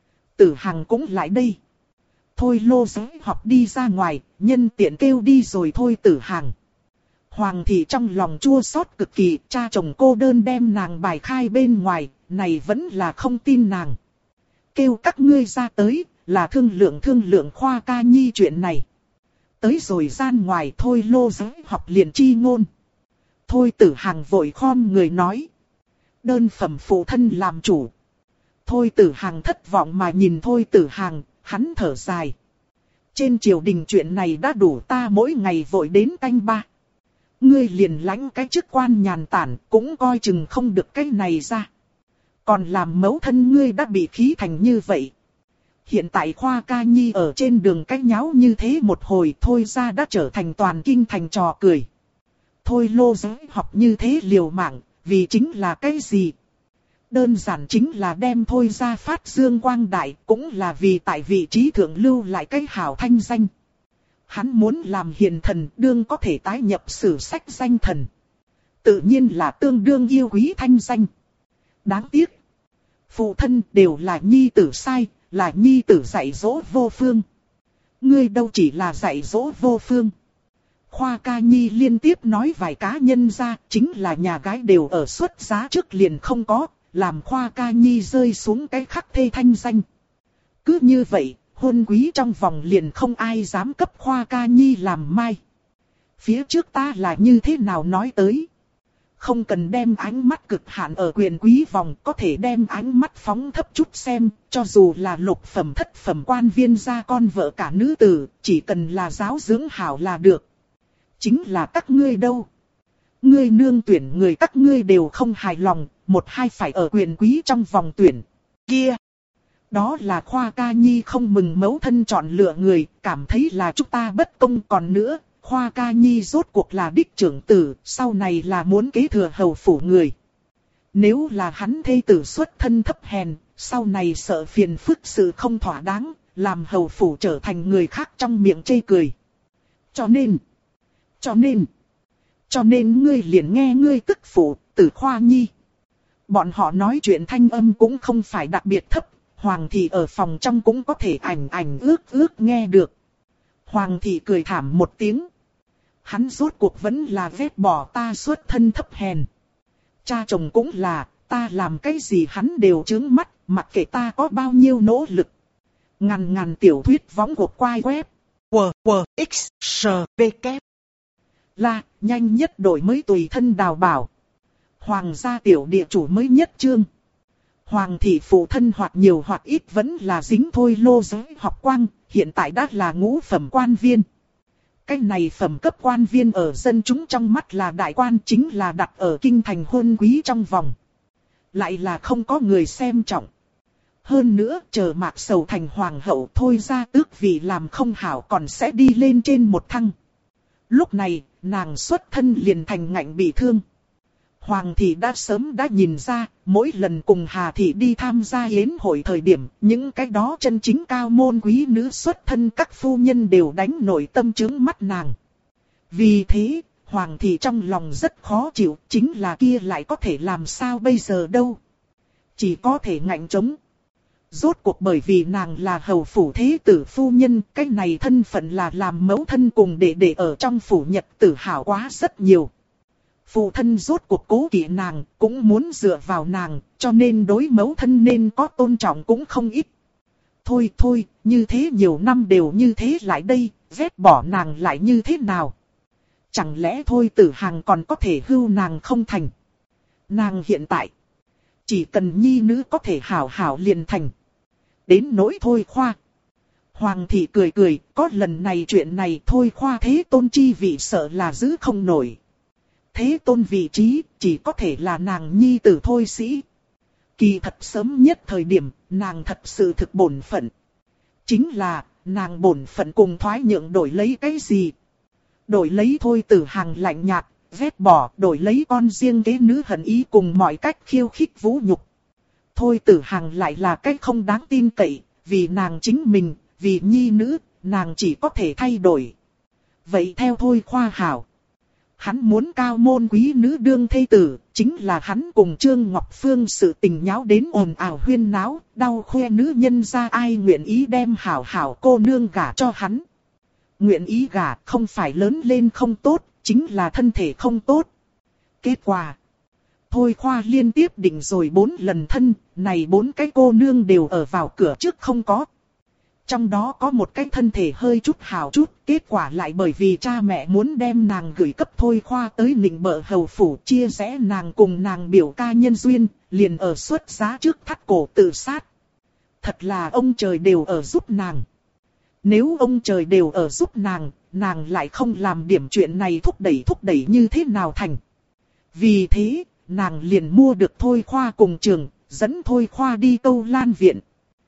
Tử Hằng cũng lại đây. Thôi Lô Giới học đi ra ngoài, nhân tiện kêu đi rồi thôi Tử Hằng. Hoàng thị trong lòng chua xót cực kỳ, cha chồng cô đơn đem nàng bài khai bên ngoài, này vẫn là không tin nàng. Kêu các ngươi ra tới, là thương lượng Khoa Ca Nhi chuyện này. Tới rồi gian ngoài Thôi Lô Giới học liền chi ngôn. Thôi Tử Hằng vội khom người nói. Đơn phẩm phụ thân làm chủ. Thôi Tử Hằng thất vọng mà nhìn Thôi Tử Hằng, hắn thở dài. Trên triều đình chuyện này đã đủ ta mỗi ngày vội đến canh 3. Ngươi liền lãnh cái chức quan nhàn tản, cũng coi chừng không được cái này ra. Còn làm mẫu thân ngươi đã bị khí thành như vậy. Hiện tại Khoa Ca Nhi ở trên đường cách nháo như thế một hồi thôi ra đã trở thành toàn kinh thành trò cười. Thôi Lô Giới học như thế liều mạng, vì chính là cái gì? Đơn giản chính là đem thôi ra phát dương quang đại, cũng là vì tại vị trí thượng lưu lại cái hảo thanh danh. Hắn muốn làm hiền thần đương có thể tái nhập sử sách danh thần. Tự nhiên là tương đương yêu quý thanh danh. Đáng tiếc. Phụ thân đều là nhi tử sai, là nhi tử dạy dỗ vô phương. Ngươi đâu chỉ là dạy dỗ vô phương. Khoa Ca Nhi liên tiếp nói vài cá nhân ra, chính là nhà gái đều ở xuất giá trước liền không có, làm Khoa Ca Nhi rơi xuống cái khắc thê thanh danh. Cứ như vậy, hôn quý trong vòng liền không ai dám cấp Khoa Ca Nhi làm mai. Phía trước ta là như thế nào nói tới? Không cần đem ánh mắt cực hạn ở quyền quý vòng, có thể đem ánh mắt phóng thấp chút xem, cho dù là lục phẩm thất phẩm quan viên gia con vợ cả nữ tử, chỉ cần là giáo dưỡng hảo là được. Chính là các ngươi đâu? Ngươi nương tuyển người các ngươi đều không hài lòng, một hai phải ở quyền quý trong vòng tuyển. Kia! Đó là Khoa Ca Nhi không mừng mẫu thân chọn lựa người, cảm thấy là chúng ta bất công còn nữa. Khoa Ca Nhi rốt cuộc là đích trưởng tử, sau này là muốn kế thừa hầu phủ người. Nếu là hắn thê tử xuất thân thấp hèn, sau này sợ phiền phức sự không thỏa đáng, làm hầu phủ trở thành người khác trong miệng chê cười. Cho nên ngươi liền nghe ngươi tức phụ, Tử Khoa Nhi. Bọn họ nói chuyện thanh âm cũng không phải đặc biệt thấp, Hoàng thị ở phòng trong cũng có thể ước nghe được. Hoàng thị cười thảm một tiếng. Hắn rốt cuộc vẫn là ghét bỏ ta xuất thân thấp hèn. Cha chồng cũng là, ta làm cái gì hắn đều trướng mắt, mặc kệ ta có bao nhiêu nỗ lực. Ngàn tiểu thuyết võng cuộc quay web. WXSVK. Là, nhanh nhất đổi mới tùy thân đào bảo. Hoàng gia tiểu địa chủ mới nhất chương. Hoàng thị phụ thân hoặc nhiều hoặc ít vẫn là dính thôi lô giới học quang, hiện tại đã là ngũ phẩm quan viên. Cái này phẩm cấp quan viên ở dân chúng trong mắt là đại quan, chính là đặt ở kinh thành hôn quý trong vòng. Lại là không có người xem trọng. Hơn nữa chờ Mạc Sầu thành hoàng hậu thôi ra tước vị làm không hảo còn sẽ đi lên trên một thăng. Lúc này, nàng xuất thân liền thành ngạnh bị thương. Hoàng thị đã sớm đã nhìn ra, mỗi lần cùng Hà thị đi tham gia yến hội thời điểm, những cái đó chân chính cao môn quý nữ xuất thân các phu nhân đều đánh nổi tâm chướng mắt nàng. Vì thế, Hoàng thị trong lòng rất khó chịu, chính là kia lại có thể làm sao bây giờ đâu. Chỉ có thể ngạnh chống. Rốt cuộc bởi vì nàng là hầu phủ thế tử phu nhân, cái này thân phận là làm mẫu thân cùng để ở trong phủ nhật tử hảo quá rất nhiều. Phụ thân rốt cuộc cố kỵ nàng, cũng muốn dựa vào nàng, cho nên đối mẫu thân nên có tôn trọng cũng không ít. Thôi, như thế nhiều năm đều như thế lại đây, ghét bỏ nàng lại như thế nào? Chẳng lẽ Thôi Tử Hằng còn có thể hưu nàng không thành? Nàng hiện tại, chỉ cần nhi nữ có thể hảo hảo liền thành. Đến nỗi Thôi Khoa. Hoàng thị cười, có lần này chuyện này Thôi Khoa thế tôn chi vị sợ là giữ không nổi. Thế tôn vị trí chỉ có thể là nàng nhi tử Thôi Sĩ. Kỳ thật sớm nhất thời điểm, nàng thật sự thực bổn phận. Chính là, nàng bổn phận cùng thoái nhượng đổi lấy cái gì? Đổi lấy Thôi Tử Hằng lạnh nhạt, ghét bỏ, đổi lấy con riêng kế nữ hận ý cùng mọi cách khiêu khích vũ nhục. Thôi Tử Hằng lại là cái không đáng tin cậy, vì nàng chính mình, vì nhi nữ, nàng chỉ có thể thay đổi. Vậy theo Thôi Khoa hảo. Hắn muốn cao môn quý nữ đương thê tử, chính là hắn cùng Trương Ngọc Phương sự tình nháo đến ồn ào huyên náo, đau khoe nữ nhân ra ai nguyện ý đem hảo hảo cô nương gả cho hắn. Nguyện ý gả không phải lớn lên không tốt, chính là thân thể không tốt. Kết quả. Thôi Khoa liên tiếp định rồi 4 lần thân, này 4 cái cô nương đều ở vào cửa trước không có. Trong đó có một cái thân thể hơi chút hào chút, kết quả lại bởi vì cha mẹ muốn đem nàng gửi cấp Thôi Khoa tới nịnh bợ hầu phủ chia rẽ nàng cùng nàng biểu ca nhân duyên, liền ở xuất giá trước thắt cổ tự sát. Thật là ông trời đều ở giúp nàng. Nếu ông trời đều ở giúp nàng, nàng lại không làm điểm chuyện này thúc đẩy như thế nào thành. Vì thế, nàng liền mua được Thôi Khoa cùng trường, dẫn Thôi Khoa đi Câu Lan viện.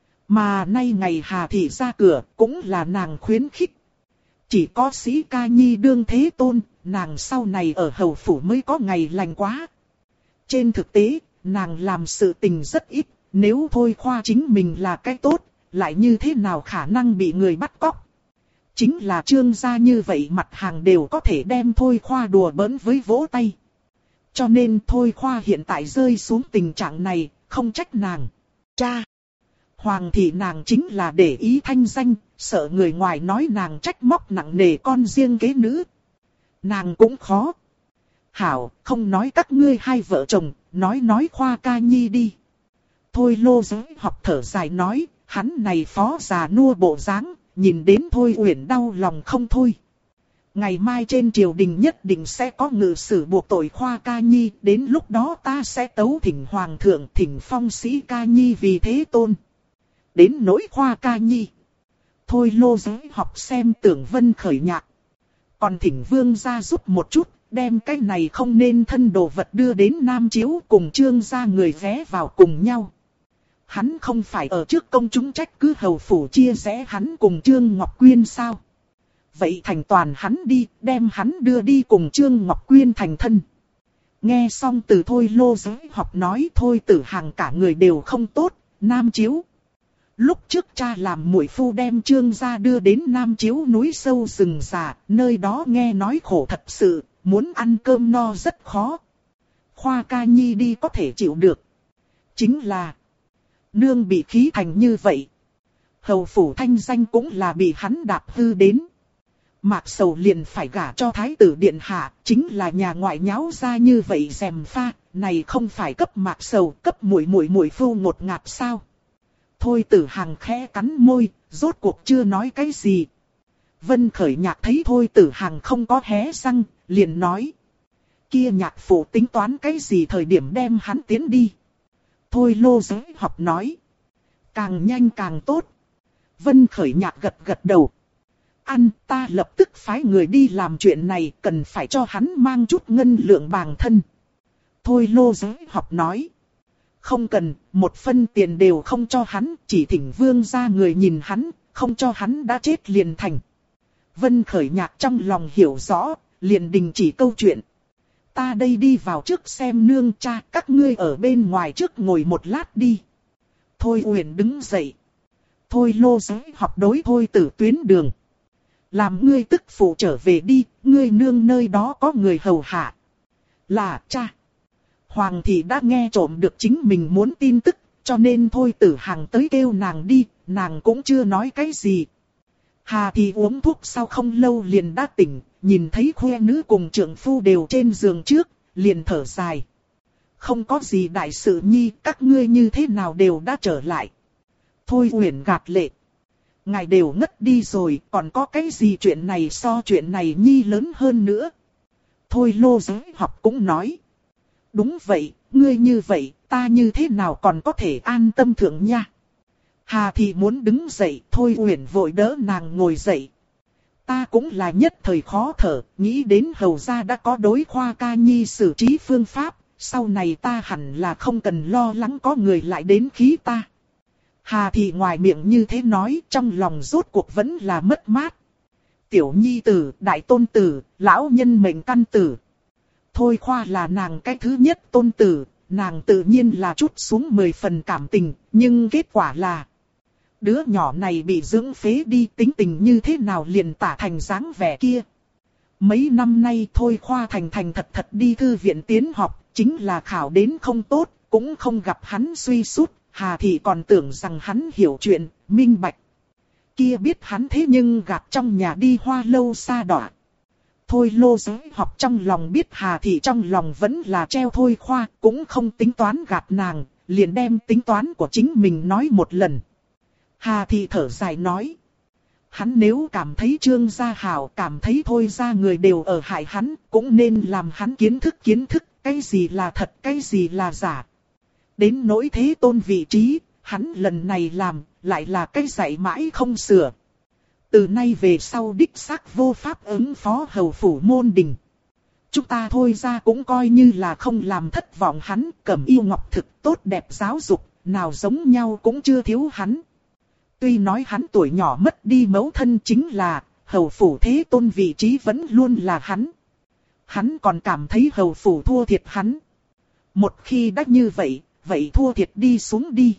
Mà nay ngày Hà thị ra cửa, cũng là nàng khuyến khích. Chỉ có Sĩ Ca Nhi đương thế tôn, nàng sau này ở hầu phủ mới có ngày lành quá. Trên thực tế, nàng làm sự tình rất ít, nếu Thôi Khoa chính mình là cái tốt, lại như thế nào khả năng bị người bắt cóc. Chính là Trương gia như vậy mặt hàng đều có thể đem Thôi Khoa đùa bỡn với vỗ tay. Cho nên Thôi Khoa hiện tại rơi xuống tình trạng này, không trách nàng. Cha! Hoàng thị nàng chính là để ý thanh danh, sợ người ngoài nói nàng trách móc nặng nề con riêng kế nữ. Nàng cũng khó. Hảo, không nói các ngươi hai vợ chồng, nói Khoa Ca Nhi đi. Thôi Lô Giới học thở dài nói, hắn này phó già nua bộ dáng, nhìn đến Thôi Uyển đau lòng không thôi. Ngày mai trên triều đình nhất định sẽ có ngự sử buộc tội Khoa Ca Nhi, đến lúc đó ta sẽ tấu thỉnh hoàng thượng thỉnh phong Sĩ Ca Nhi vì thế tôn. Đến nỗi Khoa Ca Nhi. Thôi Lô Giới học xem Tưởng Vân khởi nhạc. Còn thỉnh vương gia giúp một chút, đem cái này không nên thân đồ vật đưa đến Nam Chiếu cùng Trương gia người ghé vào cùng nhau. Hắn không phải ở trước công chúng trách cứ hầu phủ chia rẽ hắn cùng Trương Ngọc Quyên sao? Vậy thành toàn hắn đi, đem hắn đưa đi cùng Trương Ngọc Quyên thành thân. Nghe xong từ Thôi Lô Giới học nói Thôi Tử Hằng cả người đều không tốt, Nam Chiếu. Lúc trước cha làm muội phu đem Trương gia đưa đến Nam Chiếu núi sâu rừng già, nơi đó nghe nói khổ thật sự, muốn ăn cơm no rất khó. Khoa Ca Nhi đi có thể chịu được. Chính là nương bị khí thành như vậy. Hầu phủ thanh danh cũng là bị hắn đạp hư đến. Mạc Sầu liền phải gả cho thái tử điện hạ, chính là nhà ngoại nháo ra như vậy rèm pha, này không phải cấp Mạc Sầu, cấp muội phu ngột ngạt sao? Thôi Tử Hằng khẽ cắn môi, rốt cuộc chưa nói cái gì. Vân Khởi Nhạc thấy Thôi Tử Hằng không có hé răng, liền nói. Kia nhạc phụ tính toán cái gì thời điểm đem hắn tiến đi. Thôi Lô Giới học nói. Càng nhanh càng tốt. Vân Khởi Nhạc gật gật đầu. Ăn, ta lập tức phái người đi làm chuyện này, cần phải cho hắn mang chút ngân lượng bàng thân. Thôi Lô Giới học nói. Không cần, một phân tiền đều không cho hắn, chỉ thỉnh vương ra người nhìn hắn, không cho hắn đã chết liền thành. Vân Khởi Nhạc trong lòng hiểu rõ, liền đình chỉ câu chuyện. Ta đây đi vào trước xem nương cha, các ngươi ở bên ngoài trước ngồi một lát đi. Thôi Uyển đứng dậy. Thôi Lô Giới học đối Thôi Tử tuyến đường. Làm ngươi tức phụ trở về đi, ngươi nương nơi đó có người hầu hạ. Là cha. Hoàng thị đã nghe trộm được chính mình muốn tin tức, cho nên Thôi Tử Hằng tới kêu nàng đi, nàng cũng chưa nói cái gì. Hà thị uống thuốc sau không lâu liền đã tỉnh, nhìn thấy khoe nữ cùng trượng phu đều trên giường trước, liền thở dài. Không có gì đại sự nhi, các ngươi như thế nào đều đã trở lại. Thôi Uyển gạt lệ. Ngài đều ngất đi rồi, còn có cái gì chuyện này so chuyện này nhi lớn hơn nữa. Thôi Lô Giới học cũng nói. Đúng vậy, ngươi như vậy, ta như thế nào còn có thể an tâm thượng nha. Hà thị muốn đứng dậy, Thôi Uyển vội đỡ nàng ngồi dậy. Ta cũng là nhất thời khó thở, nghĩ đến hầu gia đã có đối khoa ca nhi xử trí phương pháp, sau này ta hẳn là không cần lo lắng có người lại đến khí ta. Hà thị ngoài miệng như thế nói, trong lòng rốt cuộc vẫn là mất mát. Tiểu nhi tử, đại tôn tử, lão nhân mệnh căn tử. Thôi Khoa là nàng cái thứ nhất tôn tử, nàng tự nhiên là trút xuống 10 phần cảm tình, nhưng kết quả là đứa nhỏ này bị dưỡng phế đi, tính tình như thế nào liền tả thành dáng vẻ kia. Mấy năm nay Thôi Khoa thành thật đi thư viện tiến học, chính là khảo đến không tốt, cũng không gặp hắn suy sút, Hà thị còn tưởng rằng hắn hiểu chuyện, minh bạch. Kia biết hắn thế nhưng gạt trong nhà đi Hoa Lâu xa đọa. Thôi Lô Giới học trong lòng biết Hà thị trong lòng vẫn là treo Thôi Khoa, cũng không tính toán gạt nàng, liền đem tính toán của chính mình nói một lần. Hà thị thở dài nói. Hắn nếu cảm thấy Trương gia hảo, cảm thấy Thôi gia người đều ở hại hắn, cũng nên làm hắn kiến thức cái gì là thật, cái gì là giả. Đến nỗi Thế Tôn vị trí, hắn lần này làm, lại là cái dạy mãi không sửa. Từ nay về sau đích xác vô pháp ứng phó hầu phủ môn đình. Chúng ta Thôi gia cũng coi như là không làm thất vọng hắn, Cẩm Yêu Ngọc thực tốt đẹp giáo dục, nào giống nhau cũng chưa thiếu hắn. Tuy nói hắn tuổi nhỏ mất đi mẫu thân, chính là hầu phủ Thế Tôn vị trí vẫn luôn là hắn. Hắn còn cảm thấy hầu phủ thua thiệt hắn. Một khi đã như vậy, vậy thua thiệt đi xuống đi.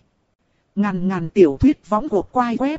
Ngàn tiểu thuyết võng của quai web.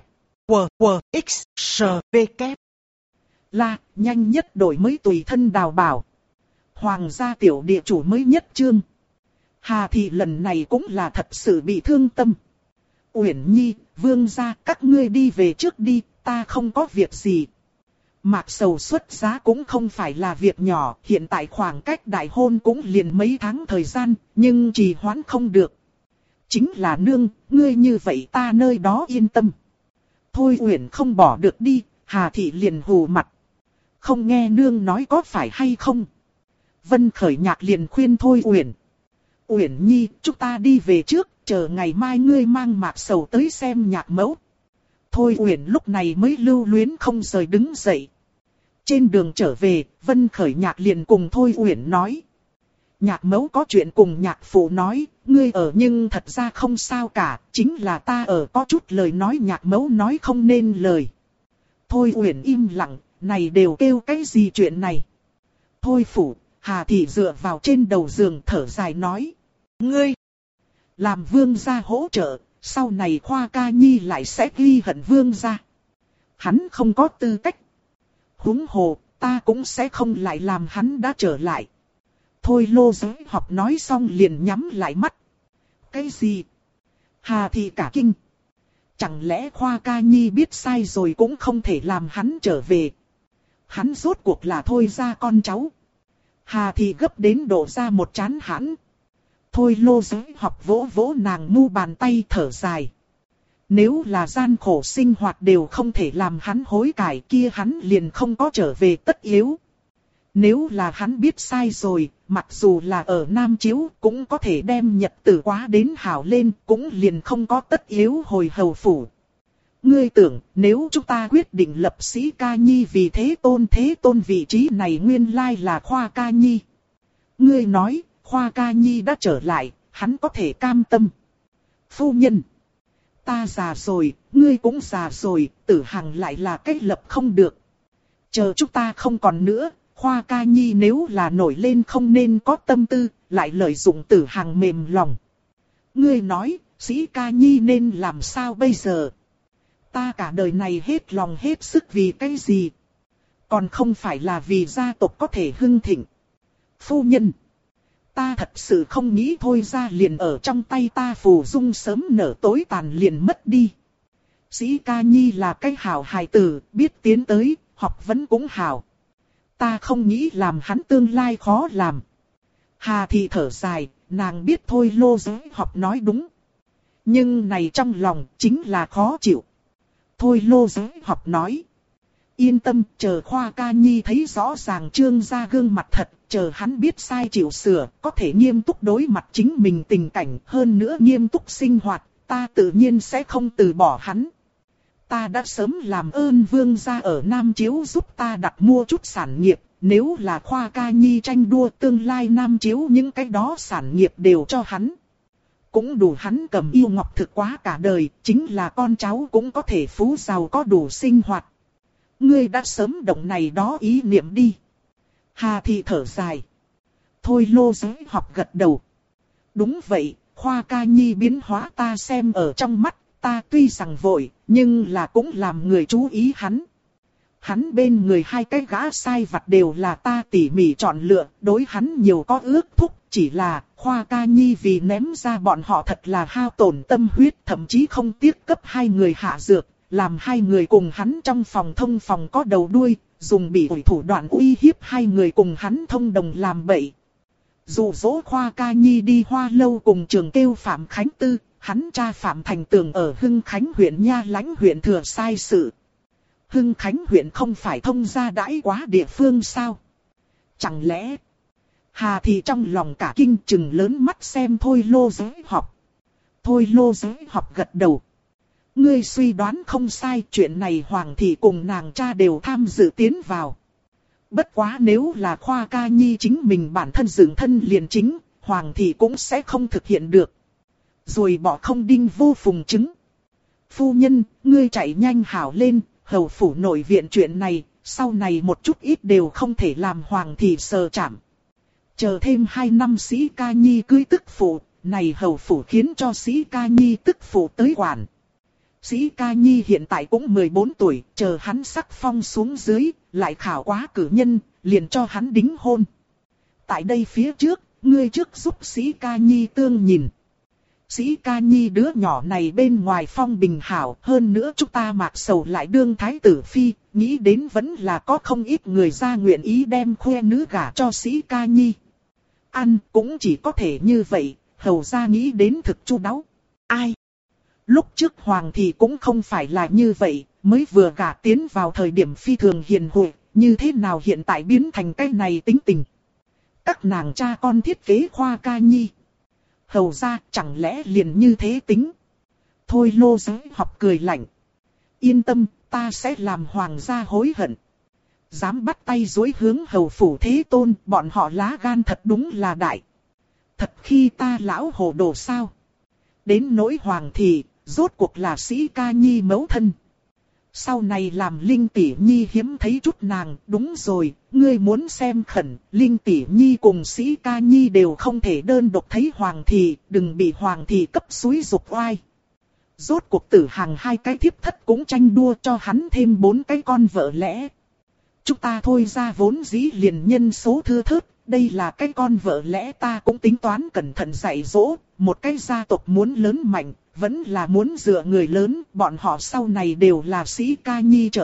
WWXSVK. Là, nhanh nhất đổi mới tùy thân đào bảo. Hoàng gia tiểu địa chủ mới nhất chương. Hà thị lần này cũng là thật sự bị thương tâm. Uyển Nhi, vương gia, các ngươi đi về trước đi, ta không có việc gì. Mạc Sầu xuất giá cũng không phải là việc nhỏ, hiện tại khoảng cách đại hôn cũng liền mấy tháng thời gian, nhưng trì hoãn không được. Chính là nương, ngươi như vậy ta nơi đó yên tâm. Thôi Uyển không bỏ được đi, Hà thị liền hù mặt. Không nghe nương nói có phải hay không? Vân Khởi Nhạc liền khuyên Thôi Uyển. Uyển Nhi, chúng ta đi về trước, chờ ngày mai ngươi mang Mạc Sầu tới xem nhạc mẫu. Thôi Uyển lúc này mới lưu luyến không rời đứng dậy. Trên đường trở về, Vân Khởi Nhạc liền cùng Thôi Uyển nói. Nhạc mẫu có chuyện cùng nhạc phụ nói, ngươi ở nhưng thật ra không sao cả, chính là ta ở có chút lời nói nhạc mẫu nói không nên lời. Thôi Uyển im lặng, này đều kêu cái gì chuyện này. Thôi phủ, Hà thị dựa vào trên đầu giường thở dài nói. Ngươi, làm vương gia hỗ trợ, sau này Khoa ca nhi lại sẽ ghi hận vương gia. Hắn không có tư cách. Huống hồ, ta cũng sẽ không lại làm hắn đã trở lại. Thôi Lô Giới học nói xong liền nhắm lại mắt. Cái gì? Hà thị cả kinh. Chẳng lẽ Khoa ca nhi biết sai rồi cũng không thể làm hắn trở về. Hắn rốt cuộc là Thôi gia con cháu. Hà Thị gấp đến đổ ra một trán hãn. Thôi Lô Giới Học vỗ vỗ nàng mu bàn tay thở dài. Nếu là gian khổ sinh hoạt đều không thể làm hắn hối cải kia hắn liền không có trở về tất yếu. Nếu là hắn biết sai rồi, mặc dù là ở Nam Chiếu cũng có thể đem nhật tử quá đến hảo lên, cũng liền không có tất yếu hồi hầu phủ. Ngươi tưởng nếu chúng ta quyết định lập Sĩ Ca Nhi vì thế tôn vị trí này nguyên lai là Khoa Ca Nhi. Ngươi nói, Khoa Ca Nhi đã trở lại, hắn có thể cam tâm. Phu nhân, ta già rồi, ngươi cũng già rồi, Tử Hằng lại là cách lập không được. Chờ chúng ta không còn nữa, Khoa Ca Nhi nếu là nổi lên không nên có tâm tư, lại lợi dụng Tử Hằng mềm lòng. Ngươi nói, Sĩ Ca Nhi nên làm sao bây giờ? Ta cả đời này hết lòng hết sức vì cái gì? Còn không phải là vì gia tộc có thể hưng thịnh. Phu nhân, ta thật sự không nghĩ Thôi ra liền ở trong tay ta phù dung sớm nở tối tàn liền mất đi. Sĩ Ca Nhi là cái hảo hài tử, biết tiến tới, học vấn cũng hảo. Ta không nghĩ làm hắn tương lai khó làm. Hà Thị thở dài, nàng biết Thôi Lô Giới Học nói đúng. Nhưng này trong lòng chính là khó chịu. Thôi Lô Giới Học nói. Yên tâm, chờ Khoa Ca Nhi thấy rõ ràng Trương gia gương mặt thật, chờ hắn biết sai chịu sửa, có thể nghiêm túc đối mặt chính mình tình cảnh, hơn nữa nghiêm túc sinh hoạt, ta tự nhiên sẽ không từ bỏ hắn. Ta đã sớm làm ơn Vương gia ở Nam Chiếu giúp ta đặt mua chút sản nghiệp, nếu là Khoa Ca Nhi tranh đua tương lai Nam Chiếu những cái đó sản nghiệp đều cho hắn. Cũng đủ hắn cầm yêu ngọc thực quá cả đời, chính là con cháu cũng có thể phú giàu có đủ sinh hoạt. Ngươi đã sớm động này đó ý niệm đi. Hà Thị thở dài. Thôi Lô Giới Học gật đầu. Đúng vậy, Khoa Ca Nhi biến hóa ta xem ở trong mắt, ta tuy rằng vội, nhưng là cũng làm người chú ý hắn. Hắn bên người hai cái gã sai vặt đều là ta tỉ mỉ chọn lựa, đối hắn nhiều có ước thúc, chỉ là Khoa Ca Nhi vì ném ra bọn họ thật là hao tổn tâm huyết, thậm chí không tiếc cấp hai người hạ dược, làm hai người cùng hắn trong phòng thông phòng có đầu đuôi, dùng bị ủi thủ đoạn uy hiếp hai người cùng hắn thông đồng làm bậy. Dụ dỗ Khoa Ca Nhi đi Hoa Lâu cùng trường kêu Phạm Khánh Tư, hắn cha Phạm Thành Tường ở Hưng Khánh huyện Nha Lãnh huyện thừa sai sự. Hưng Khánh huyện không phải thông gia đãi quá địa phương sao? Chẳng lẽ... Hà Thị trong lòng cả kinh chừng lớn mắt xem Thôi Lô Giới Học. Thôi Lô Giới Học gật đầu. Ngươi suy đoán không sai, chuyện này Hoàng Thị cùng nàng cha đều tham dự tiến vào. Bất quá nếu là Khoa Ca Nhi chính mình bản thân dựng thân liền chính, Hoàng Thị cũng sẽ không thực hiện được. Rồi bỏ không đinh vô phùng chứng. Phu nhân, ngươi chạy nhanh hảo lên, hầu phủ nội viện chuyện này, sau này một chút ít đều không thể làm Hoàng Thị sờ chạm. Chờ thêm 2 năm Sĩ Ca Nhi cưới tức phụ, này hầu phủ khiến cho Sĩ Ca Nhi tức phụ tới quản. Sĩ Ca Nhi hiện tại cũng 14 tuổi, chờ hắn sắc phong xuống dưới, lại khảo quá cử nhân, liền cho hắn đính hôn. Tại đây phía trước, ngươi trước giúp Sĩ Ca Nhi tương nhìn. Sĩ Ca Nhi đứa nhỏ này bên ngoài phong bình hảo, hơn nữa chúng ta Mạc Sầu lại đương thái tử phi, nghĩ đến vẫn là có không ít người ra nguyện ý đem khoe nữ gả cho Sĩ Ca Nhi. Ăn cũng chỉ có thể như vậy, hầu ra nghĩ đến thực chu đáo. Ai? Lúc trước Hoàng Thị cũng không phải là như vậy, mới vừa gả tiến vào thời điểm phi thường hiền huệ, như thế nào hiện tại biến thành cái này tính tình. Các nàng cha con thiết kế Khoa Ca Nhi. Hầu ra chẳng lẽ liền như thế tính. Thôi Lô Giới Học cười lạnh. Yên tâm, ta sẽ làm hoàng gia hối hận. Dám bắt tay dối hướng hầu phủ thế tôn, bọn họ lá gan thật đúng là đại. Thật khi ta lão hồ đồ sao. Đến nỗi Hoàng Thị, rốt cuộc là Sĩ Ca Nhi mẫu thân. Sau này làm Linh Tỷ Nhi hiếm thấy chút nàng, đúng rồi, ngươi muốn xem khẩn, Linh Tỷ Nhi cùng Sĩ Ca Nhi đều không thể đơn độc thấy Hoàng Thị, đừng bị Hoàng Thị cấp xúi dục oai. Rốt cuộc Tử Hằng 2 cái thiếp thất cũng tranh đua cho hắn thêm 4 cái con vợ lẽ. Chúng ta Thôi ra vốn dĩ liền nhân số thưa thớt, đây là cái con vợ lẽ ta cũng tính toán cẩn thận dạy dỗ, một cái gia tộc muốn lớn mạnh, vẫn là muốn dựa người lớn, bọn họ sau này đều là Sĩ Ca Nhi trợ lực,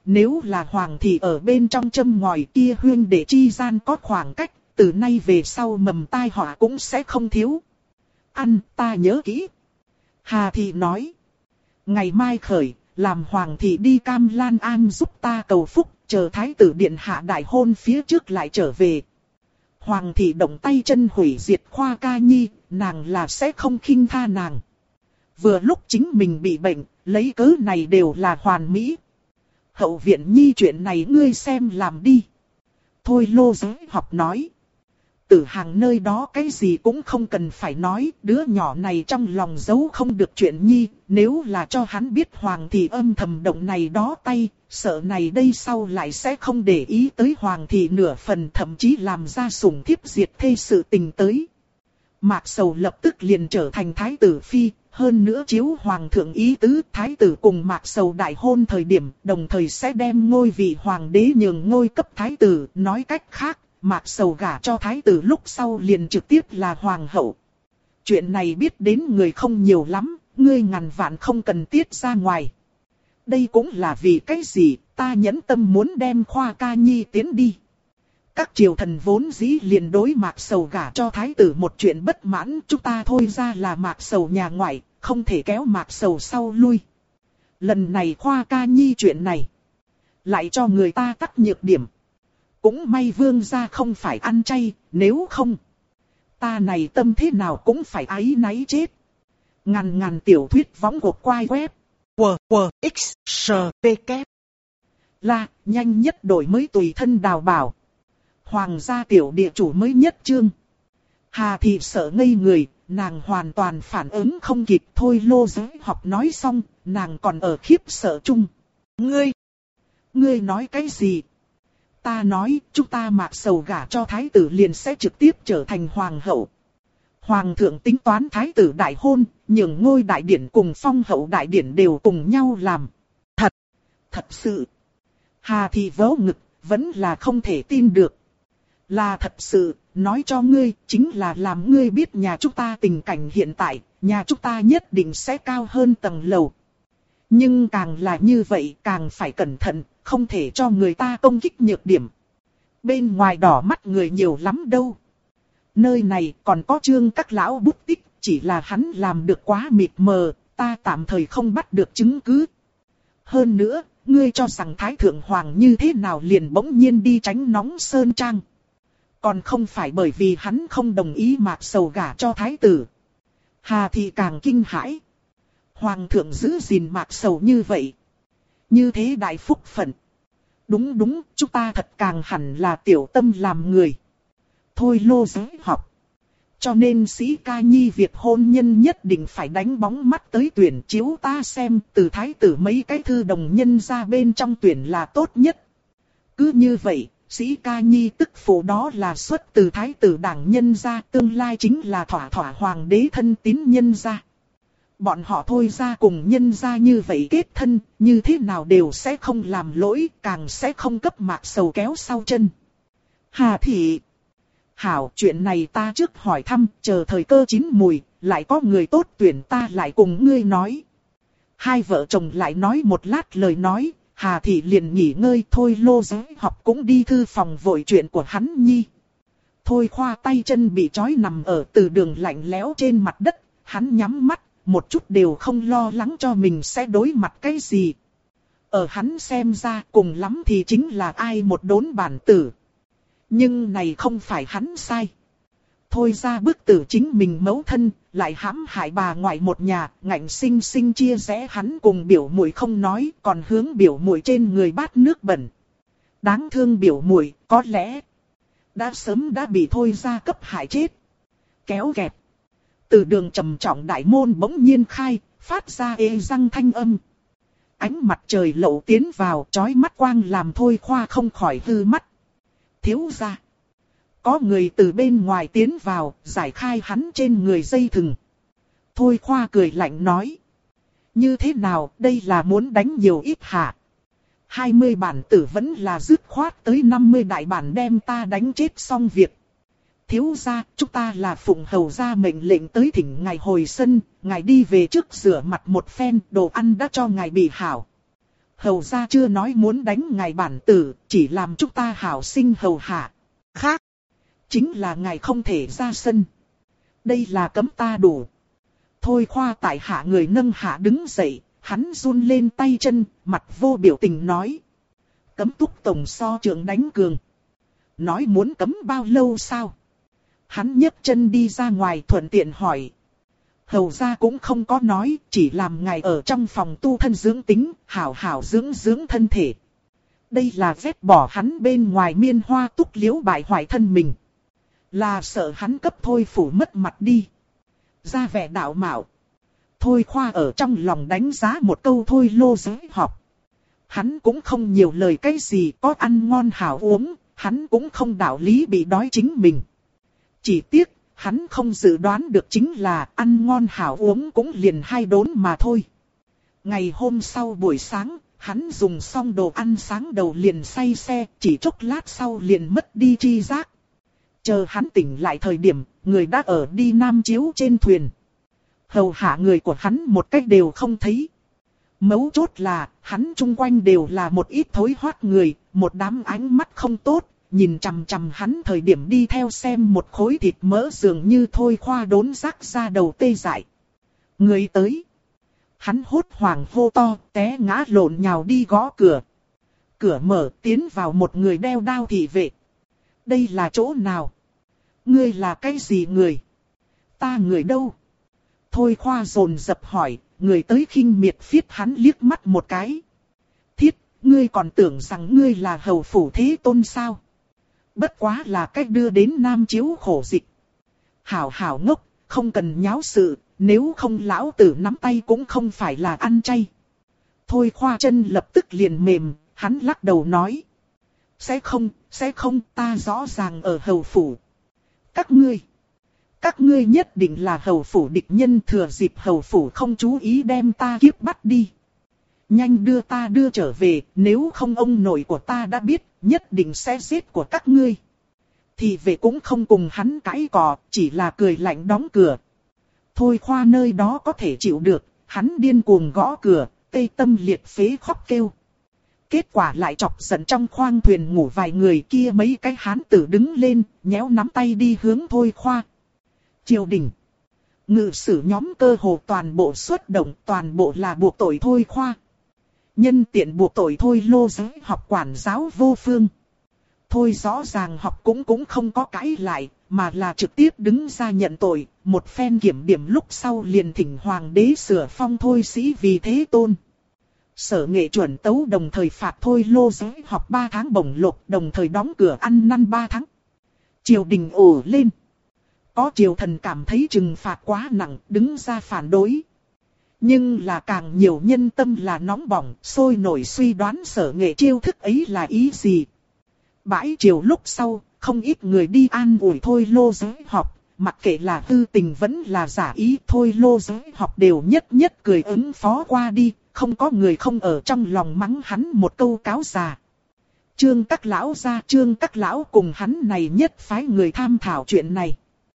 nếu là hoàng thị ở bên trong châm ngòi kia huyên để chi gian có khoảng cách, từ nay về sau mầm tai họa cũng sẽ không thiếu. Ăn, ta nhớ kỹ. Hà thị nói. Ngày mai khởi, làm hoàng thị đi Cam Lan An giúp ta cầu phúc, chờ thái tử điện hạ đại hôn phía trước lại trở về. Hoàng thị động tay chân hủy diệt Khoa Ca Nhi, nàng là sẽ không khinh tha nàng. Vừa lúc chính mình bị bệnh, lấy cớ này đều là hoàn mỹ. Hậu viện Nhi chuyện này ngươi xem làm đi. Thôi Lô Giới Học nói. Tử Hàng nơi đó cái gì cũng không cần phải nói, đứa nhỏ này trong lòng giấu không được chuyện Nhi, nếu là cho hắn biết Hoàng thị âm thầm động này đó tay, sợ này đây sau lại sẽ không để ý tới Hoàng thị nửa phần, thậm chí làm ra sủng thiếp diệt thê sự tình tới. Mạc Sầu lập tức liền trở thành thái tử phi, hơn nữa chiếu Hoàng thượng ý tứ, thái tử cùng Mạc Sầu đại hôn thời điểm, đồng thời sẽ đem ngôi vị hoàng đế nhường ngôi cấp thái tử, nói cách khác. Mạc Sầu gả cho thái tử lúc sau liền trực tiếp là hoàng hậu. Chuyện này biết đến người không nhiều lắm, ngươi ngàn vạn không cần tiết ra ngoài. Đây cũng là vì cái gì, ta nhẫn tâm muốn đem Khoa Ca Nhi tiến đi. Các triều thần vốn dĩ liền đối Mạc Sầu gả cho thái tử một chuyện bất mãn, chúng ta thôi ra là Mạc Sầu nhà ngoại, không thể kéo Mạc Sầu sau lui. Lần này Khoa Ca Nhi chuyện này, lại cho người ta cắt nhược điểm. Cũng may vương gia không phải ăn chay, nếu không, ta này tâm thế nào cũng phải áy náy chết. Ngàn tiểu thuyết võng cuộc quay web. X, S, P, K. Là, nhanh nhất đổi mới tùy thân đào bảo. Hoàng gia tiểu địa chủ mới nhất chương. Hà thị sợ ngây người, nàng hoàn toàn phản ứng không kịp. Thôi Lô Giới Học nói xong, nàng còn ở khiếp sợ chung. Ngươi nói cái gì? Ta nói, chúng ta Mạc Sầu gả cho thái tử liền sẽ trực tiếp trở thành hoàng hậu. Hoàng thượng tính toán thái tử đại hôn, nhường ngôi đại điển cùng phong hậu đại điển đều cùng nhau làm. Thật sự. Hà thị vớ ngực, vẫn là không thể tin được. Là thật sự, nói cho ngươi, chính là làm ngươi biết nhà chúng ta tình cảnh hiện tại, nhà chúng ta nhất định sẽ cao hơn tầng lầu. Nhưng càng là như vậy, càng phải cẩn thận, không thể cho người ta công kích nhược điểm. Bên ngoài đỏ mắt người nhiều lắm đâu. Nơi này còn có Trương các lão bút tích, chỉ là hắn làm được quá mịt mờ, ta tạm thời không bắt được chứng cứ. Hơn nữa, ngươi cho rằng Thái Thượng Hoàng như thế nào liền bỗng nhiên đi tránh nóng Sơn Trang. Còn không phải bởi vì hắn không đồng ý Mạc Sầu gả cho Thái tử. Hà thị càng kinh hãi. Hoàng thượng giữ gìn Mạc Sầu như vậy. Như thế đại phúc phận. Đúng, chúng ta thật càng hẳn là tiểu tâm làm người. Thôi Lô Giới Học. Cho nên Sĩ Ca Nhi việc hôn nhân nhất định phải đánh bóng mắt tới tuyển chiếu ta xem từ thái tử mấy cái thư đồng nhân ra bên trong tuyển là tốt nhất. Cứ như vậy, Sĩ Ca Nhi tức phụ đó là xuất từ thái tử đảng nhân ra, tương lai chính là thỏa hoàng đế thân tín nhân ra. Bọn họ thôi ra cùng nhân ra như vậy kết thân, như thế nào đều sẽ không làm lỗi, càng sẽ không cấp Mạc Sầu kéo sau chân. Hà thị. Hảo, chuyện này ta trước hỏi thăm, chờ thời cơ chín mùi, lại có người tốt tuyển ta lại cùng ngươi nói. Hai vợ chồng lại nói một lát lời nói, Hà thị liền nghỉ ngơi. Thôi Lô Giới Học cũng đi thư phòng vội chuyện của hắn nhi. Thôi Khoa tay chân bị trói nằm ở từ đường lạnh lẽo trên mặt đất, hắn nhắm mắt, một chút đều không lo lắng cho mình sẽ đối mặt cái gì. Ở hắn xem ra cùng lắm thì chính là ai một đốn bản tử. Nhưng này không phải hắn sai. Thôi ra bức tử chính mình mẫu thân, lại hãm hại bà ngoại một nhà, ngạnh sinh sinh chia rẽ hắn cùng biểu muội không nói, còn hướng biểu muội trên người bát nước bẩn. Đáng thương biểu muội, có lẽ đã sớm đã bị thôi ra cấp hại chết. Kéo kẹt. Từ đường trầm trọng đại môn bỗng nhiên khai, phát ra ê răng thanh âm. Ánh mặt trời lậu tiến vào, chói mắt quang làm Thôi Khoa không khỏi hư mắt. Thiếu gia. Có người từ bên ngoài tiến vào, giải khai hắn trên người dây thừng. Thôi Khoa cười lạnh nói. Như thế nào, đây là muốn đánh nhiều ít hả? 20 bản tử vẫn là dứt khoát tới 50 đại bản đem ta đánh chết xong việc. Thiếu gia, chúng ta là phụng hầu gia mệnh lệnh tới thỉnh ngài hồi sân, ngài đi về trước rửa mặt một phen, đồ ăn đã cho ngài bị hảo. Hầu gia chưa nói muốn đánh ngài bản tử, chỉ làm chúng ta hảo sinh hầu hạ. Khác, chính là ngài không thể ra sân. Đây là cấm ta đủ. Thôi Khoa tại hạ người nâng hạ đứng dậy, hắn run lên tay chân, mặt vô biểu tình nói. Cấm Túc tổng so trưởng đánh cường. Nói muốn cấm bao lâu sao? Hắn nhấc chân đi ra ngoài thuận tiện hỏi. Hầu gia cũng không có nói, chỉ làm ngài ở trong phòng tu thân dưỡng tính, hảo hảo dưỡng thân thể. Đây là vét bỏ hắn bên ngoài miên hoa túc liễu bại hoại thân mình. Là sợ hắn cấp Thôi Phủ mất mặt đi. Ra vẻ đạo mạo. Thôi Khoa ở trong lòng đánh giá một câu Thôi Lô giới học. Hắn cũng không nhiều lời cái gì, có ăn ngon hảo uống, hắn cũng không đạo lý bị đói chính mình. Chỉ tiếc, hắn không dự đoán được chính là ăn ngon hảo uống cũng liền 2 đốn mà thôi. Ngày hôm sau buổi sáng, hắn dùng xong đồ ăn sáng đầu liền say xe, chỉ chốc lát sau liền mất đi tri giác. Chờ hắn tỉnh lại thời điểm, người đã ở đi Nam Chiếu trên thuyền. Hầu hạ người của hắn một cách đều không thấy. Mấu chốt là, hắn chung quanh đều là một ít thối hoát người, một đám ánh mắt không tốt, nhìn chằm chằm hắn thời điểm đi theo xem một khối thịt mỡ dường như Thôi Khoa đốn rắc ra đầu tê dại. Người tới. Hắn hốt hoảng hô to, té ngã lộn nhào đi gõ cửa. Cửa mở, tiến vào một người đeo đao thị vệ. Đây là chỗ nào? Ngươi là cái gì người? Ta người đâu? Thôi Khoa dồn dập hỏi, người tới khinh miệt phiết hắn liếc mắt một cái. Thiết, ngươi còn tưởng rằng ngươi là hầu phủ thế tôn sao? Bất quá là cách đưa đến Nam Chiếu khổ dịch. Hảo hảo ngốc, không cần nháo sự, nếu không lão tử nắm tay cũng không phải là ăn chay. Thôi Khoa chân lập tức liền mềm, hắn lắc đầu nói. Sẽ không, ta rõ ràng ở hầu phủ. Các ngươi nhất định là hầu phủ địch nhân, thừa dịp hầu phủ không chú ý đem ta kiếp bắt đi. Nhanh đưa ta đưa trở về, nếu không ông nội của ta đã biết, nhất định sẽ giết của các ngươi. Thì về cũng không cùng hắn cãi cọ, chỉ là cười lạnh đóng cửa. Thôi Khoa nơi đó có thể chịu được, hắn điên cuồng gõ cửa, tê tâm liệt phế khóc kêu. Kết quả lại chọc giận trong khoang thuyền ngủ vài người kia, mấy cái hán tử đứng lên, nhéo nắm tay đi hướng Thôi Khoa. Triều đình. Ngự sử nhóm cơ hồ toàn bộ xuất động, toàn bộ là buộc tội Thôi Khoa. Nhân tiện buộc tội Thôi Lô giới học quản giáo vô phương. Thôi rõ ràng học cũng không có cãi lại, mà là trực tiếp đứng ra nhận tội, một phen kiểm điểm lúc sau liền thỉnh hoàng đế sửa phong Thôi Sĩ vì thế tôn. Sở Nghệ chuẩn tấu đồng thời phạt Thôi Lô giới học 3 tháng bổng lộc, đồng thời đóng cửa ăn năn 3 tháng. Triều đình ồ lên. Có triều thần cảm thấy trừng phạt quá nặng, đứng ra phản đối. Nhưng là càng nhiều nhân tâm là nóng bỏng, sôi nổi suy đoán Sở Nghệ chiêu thức ấy là ý gì. Bãi triều lúc sau, không ít người đi an ủi Thôi Lô giới học, mặc kệ là tư tình vẫn là giả ý, Thôi Lô giới học đều nhất cười ứng phó qua đi, không có người không ở trong lòng mắng hắn một câu cáo già. Trương các lão ra, Trương các lão cùng hắn này nhất phái người tham thảo chuyện này.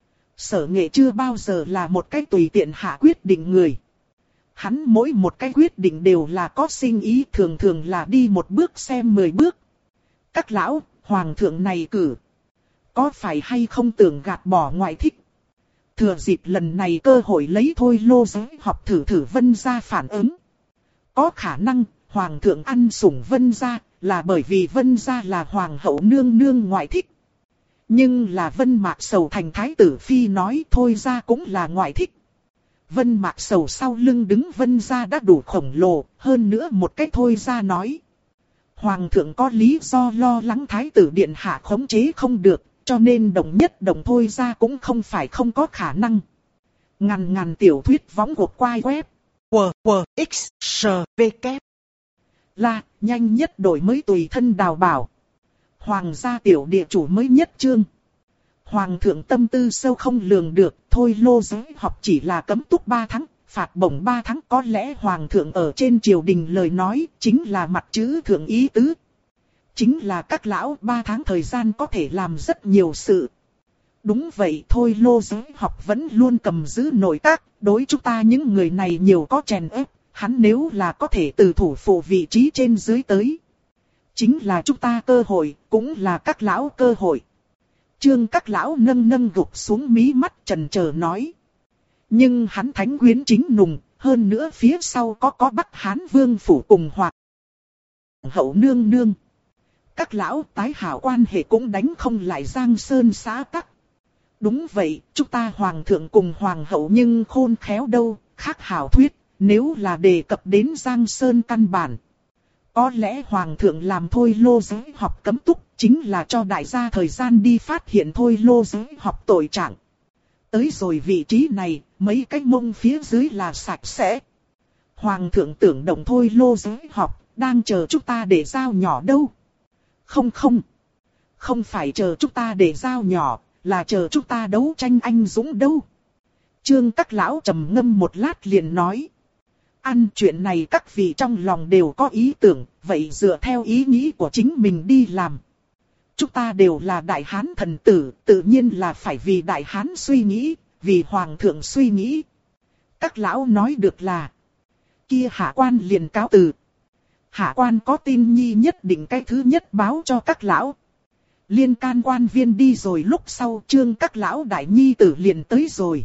Sở Nghệ chưa bao giờ là một cái tùy tiện hạ quyết định người. Hắn mỗi một cái quyết định đều là có sinh ý, thường thường là đi một bước xem 10 bước. Các lão, hoàng thượng này cử. Có phải hay không tưởng gạt bỏ ngoại thích? Thừa dịp lần này cơ hội lấy Thôi Lô giới học thử Vân gia phản ứng. Có khả năng, hoàng thượng ăn sủng Vân gia, là bởi vì Vân gia là hoàng hậu nương nương ngoại thích. Nhưng là Vân Mạc Sầu thành thái tử phi nói Thôi gia cũng là ngoại thích. Vân Mạc Sầu sau lưng đứng Vân gia đã đủ khổng lồ, hơn nữa một cách Thôi gia nói. Hoàng thượng có lý do lo lắng thái tử điện hạ khống chế không được, cho nên đồng Thôi gia cũng không phải không có khả năng. Ngàn tiểu thuyết võng cuộc quay web. X, S, V, K. Là, nhanh nhất đổi mới tùy thân đào bảo. Hoàng gia tiểu địa chủ mới nhất chương. Hoàng thượng tâm tư sâu không lường được, Thôi Lô giới học chỉ là cấm túc 3 tháng, phạt bổng 3 tháng, có lẽ hoàng thượng ở trên triều đình lời nói, chính là mặt chữ thượng ý tứ. Chính là các lão 3 tháng thời gian có thể làm rất nhiều sự. Đúng vậy, Thôi Lô giới học vẫn luôn cầm giữ nội tác, đối chúng ta những người này nhiều có chèn ép, Hắn nếu là có thể từ thủ phủ vị trí trên dưới tới, chính là chúng ta cơ hội, cũng là các lão cơ hội. Trương các lão nâng nâng gục xuống mí mắt trần chờ nói. Nhưng hắn thánh quyến chính nùng, hơn nữa phía sau có Bắc Hán vương phủ cùng Hoàng hậu nương nương. Các lão tái hảo quan hệ cũng đánh không lại Giang Sơn xã tắc. Đúng vậy, chúng ta hoàng thượng cùng hoàng hậu nhưng khôn khéo đâu, khác hảo thuyết, nếu là đề cập đến Giang Sơn căn bản. Có lẽ hoàng thượng làm thôi lô giới học cấm túc, chính là cho đại gia thời gian đi phát hiện thôi lô giới học tội trạng. Tới rồi vị trí này, mấy cái mông phía dưới là sạch sẽ. Hoàng thượng tưởng động thôi lô giới học, đang chờ chúng ta để giao nhỏ đâu. Không phải chờ chúng ta để giao nhỏ, là chờ chúng ta đấu tranh anh dũng đâu. Trương các lão trầm ngâm một lát liền nói. Ăn chuyện này các vị trong lòng đều có ý tưởng, vậy dựa theo ý nghĩ của chính mình đi làm. Chúng ta đều là đại hán thần tử, tự nhiên là phải vì đại hán suy nghĩ, vì hoàng thượng suy nghĩ. Các lão nói được là. Kia hạ quan liền cáo từ. Hạ quan có tin nhi nhất định cái thứ nhất báo cho các lão. Liên can quan viên đi rồi lúc sau Trương các lão đại nhi tử liền tới rồi.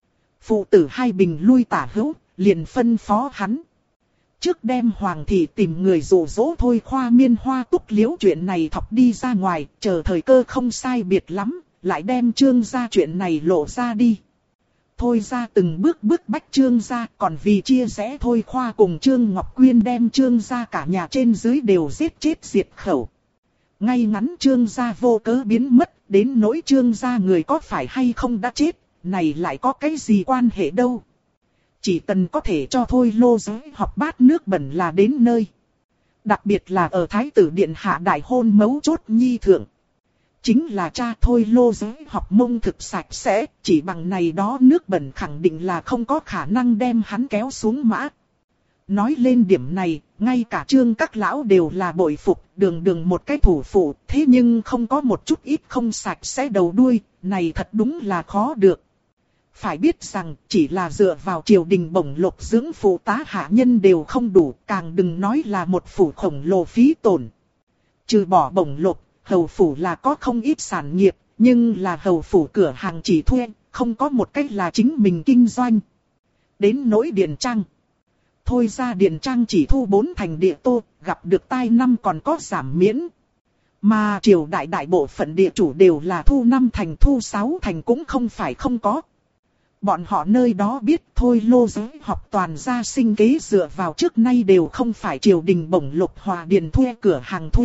Phụ tử hai bình lui tả hữu, liền phân phó hắn. Trước đem hoàng thị tìm người dụ dỗ thôi khoa miên hoa túc liễu chuyện này thọc đi ra ngoài, chờ thời cơ không sai biệt lắm, lại đem Trương gia chuyện này lộ ra đi. Thôi ra từng bước bách Trương gia, còn vì chia rẽ thôi khoa cùng Trương Ngọc Quyên đem Trương gia cả nhà trên dưới đều giết chết diệt khẩu. Ngay ngắn Trương gia vô cớ biến mất, đến nỗi Trương gia người có phải hay không đã chết, này lại có cái gì quan hệ đâu. Chỉ cần có thể cho thôi lô giới học bát nước bẩn là đến nơi. Đặc biệt là ở Thái tử Điện hạ đại hôn mấu chốt nhi thượng. Chính là cha thôi lô giới học mông thực sạch sẽ, chỉ bằng này đó nước bẩn khẳng định là không có khả năng đem hắn kéo xuống mã. Nói lên điểm này, ngay cả Trương các lão đều là bội phục, đường một cái thủ phụ, thế nhưng không có một chút ít không sạch sẽ đầu đuôi, này thật đúng là khó được. Phải biết rằng, chỉ là dựa vào triều đình bổng lộc dưỡng phụ tá hạ nhân đều không đủ, càng đừng nói là một phủ khổng lồ phí tổn. Trừ bỏ bổng lộc, hầu phủ là có không ít sản nghiệp, nhưng là hầu phủ cửa hàng chỉ thuê, không có một cách là chính mình kinh doanh. Đến nỗi điện trang. Thôi ra điện trang chỉ thu 4 thành địa tô, gặp được tai năm còn có giảm miễn. Mà triều đại bộ phận địa chủ đều là thu 5 thành, thu 6 thành cũng không phải không có. Bọn họ nơi đó biết thôi lô giới học toàn gia sinh kế dựa vào trước nay đều không phải triều đình bổng lộc hòa điền thuê cửa hàng thuê.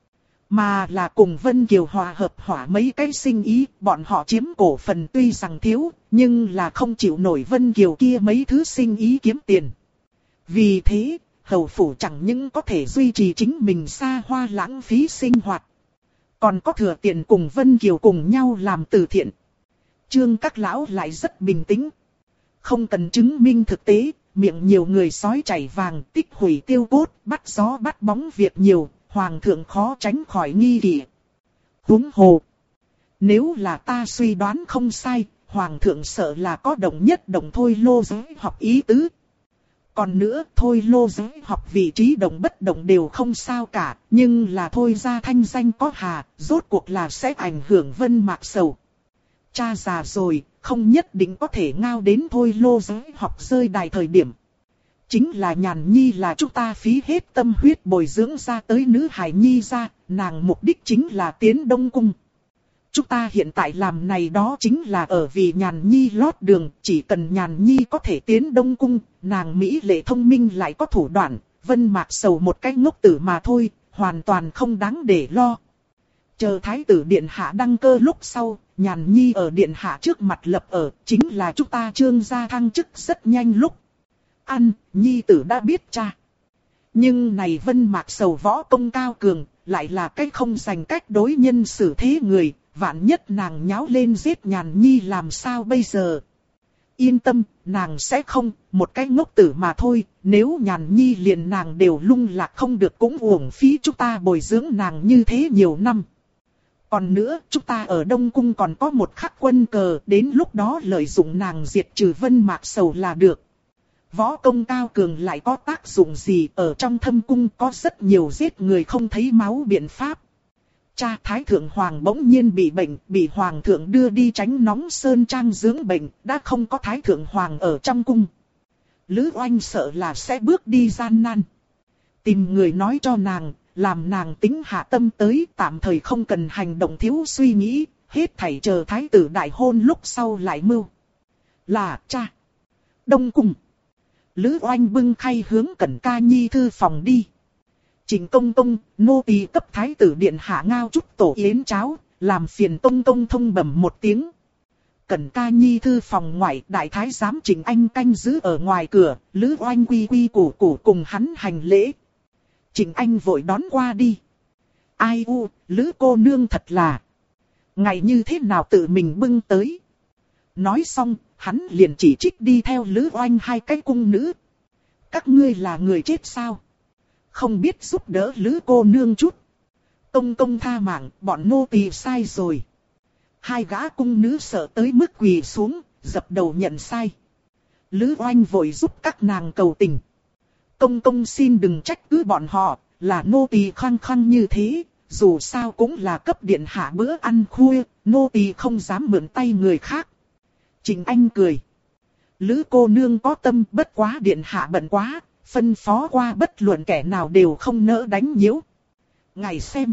Mà là cùng Vân Kiều hòa hợp hỏa mấy cái sinh ý, bọn họ chiếm cổ phần tuy rằng thiếu, nhưng là không chịu nổi Vân Kiều kia mấy thứ sinh ý kiếm tiền. Vì thế, hầu phủ chẳng những có thể duy trì chính mình xa hoa lãng phí sinh hoạt, còn có thừa tiền cùng Vân Kiều cùng nhau làm từ thiện. Trương các lão lại rất bình tĩnh. Không cần chứng minh thực tế, miệng nhiều người sói chảy vàng, tích hủy tiêu cốt, bắt gió bắt bóng việc nhiều, hoàng thượng khó tránh khỏi nghi kỵ. Huống hồ, nếu là ta suy đoán không sai, hoàng thượng sợ là có đồng nhất đồng thôi lô giới học ý tứ. Còn nữa, thôi lô giới học vị trí đồng bất đồng đều không sao cả, nhưng là thôi ra thanh danh có hà, rốt cuộc là sẽ ảnh hưởng Vân Mạc Sầu. Cha già rồi, không nhất định có thể ngao đến thôi lô giới học rơi đài thời điểm. Chính là Nhàn Nhi là chúng ta phí hết tâm huyết bồi dưỡng ra tới nữ hài nhi ra, nàng mục đích chính là tiến Đông Cung. Chúng ta hiện tại làm này đó chính là ở vì Nhàn Nhi lót đường, chỉ cần Nhàn Nhi có thể tiến Đông Cung, nàng mỹ lệ thông minh lại có thủ đoạn, Vân Mạc Sầu một cái ngốc tử mà thôi, hoàn toàn không đáng để lo. Chờ Thái tử Điện Hạ đăng cơ lúc sau, Nhàn Nhi ở Điện Hạ trước mặt lập ở, chính là chúng ta Trương gia thăng chức rất nhanh lúc. Nhi tử đã biết cha. Nhưng này Vân Mạc Sầu võ công cao cường, lại là cách không dành cách đối nhân xử thế người, vạn nhất nàng nháo lên giết Nhàn Nhi làm sao bây giờ. Yên tâm, nàng sẽ không, một cái ngốc tử mà thôi, nếu Nhàn Nhi liền nàng đều lung lạc không được cũng uổng phí chúng ta bồi dưỡng nàng như thế nhiều năm. Còn nữa, chúng ta ở Đông Cung còn có một khắc quân cờ, đến lúc đó lợi dụng nàng diệt trừ Vân Mạc Sầu là được. Võ công cao cường lại có tác dụng gì, ở trong thâm cung có rất nhiều giết người không thấy máu biện pháp. Cha Thái Thượng Hoàng bỗng nhiên bị bệnh, bị Hoàng thượng đưa đi Tránh Nóng Sơn Trang dưỡng bệnh, đã không có Thái Thượng Hoàng ở trong cung. Lữ Oanh sợ là sẽ bước đi gian nan. Tìm người nói cho nàng, làm nàng tính hạ tâm tới, tạm thời không cần hành động thiếu suy nghĩ, hết thảy chờ thái tử đại hôn lúc sau lại mưu. Là cha. Đông cung. Lữ Oanh bưng khay hướng Cẩn Ca Nhi thư phòng đi. Trịnh công công, nô tỳ cấp thái tử điện hạ ngao chút tổ yến cháo, làm phiền công công thông bẩm một tiếng. Cẩn Ca Nhi thư phòng ngoại, đại thái giám Trịnh Anh canh giữ ở ngoài cửa, Lữ Oanh quy quy củ củ cùng hắn hành lễ. Trịnh Anh vội đón qua đi. Ai u, Lữ cô nương thật là. Ngày như thế nào tự mình bưng tới. Nói xong, hắn liền chỉ trích đi theo Lữ Oanh hai cái cung nữ. Các ngươi là người chết sao? Không biết giúp đỡ Lữ cô nương chút. Công công tha mạng, bọn nô tỳ sai rồi. Hai gã cung nữ sợ tới mức quỳ xuống, dập đầu nhận sai. Lữ Oanh vội giúp các nàng cầu tình. Công công xin đừng trách cứ bọn họ, là nô tỳ khăng khăng như thế, dù sao cũng là cấp điện hạ bữa ăn khuya, nô tỳ không dám mượn tay người khác. Trịnh Anh cười. Lữ cô nương có tâm, bất quá điện hạ bận quá, phân phó qua bất luận kẻ nào đều không nỡ đánh nhiễu. Ngài xem.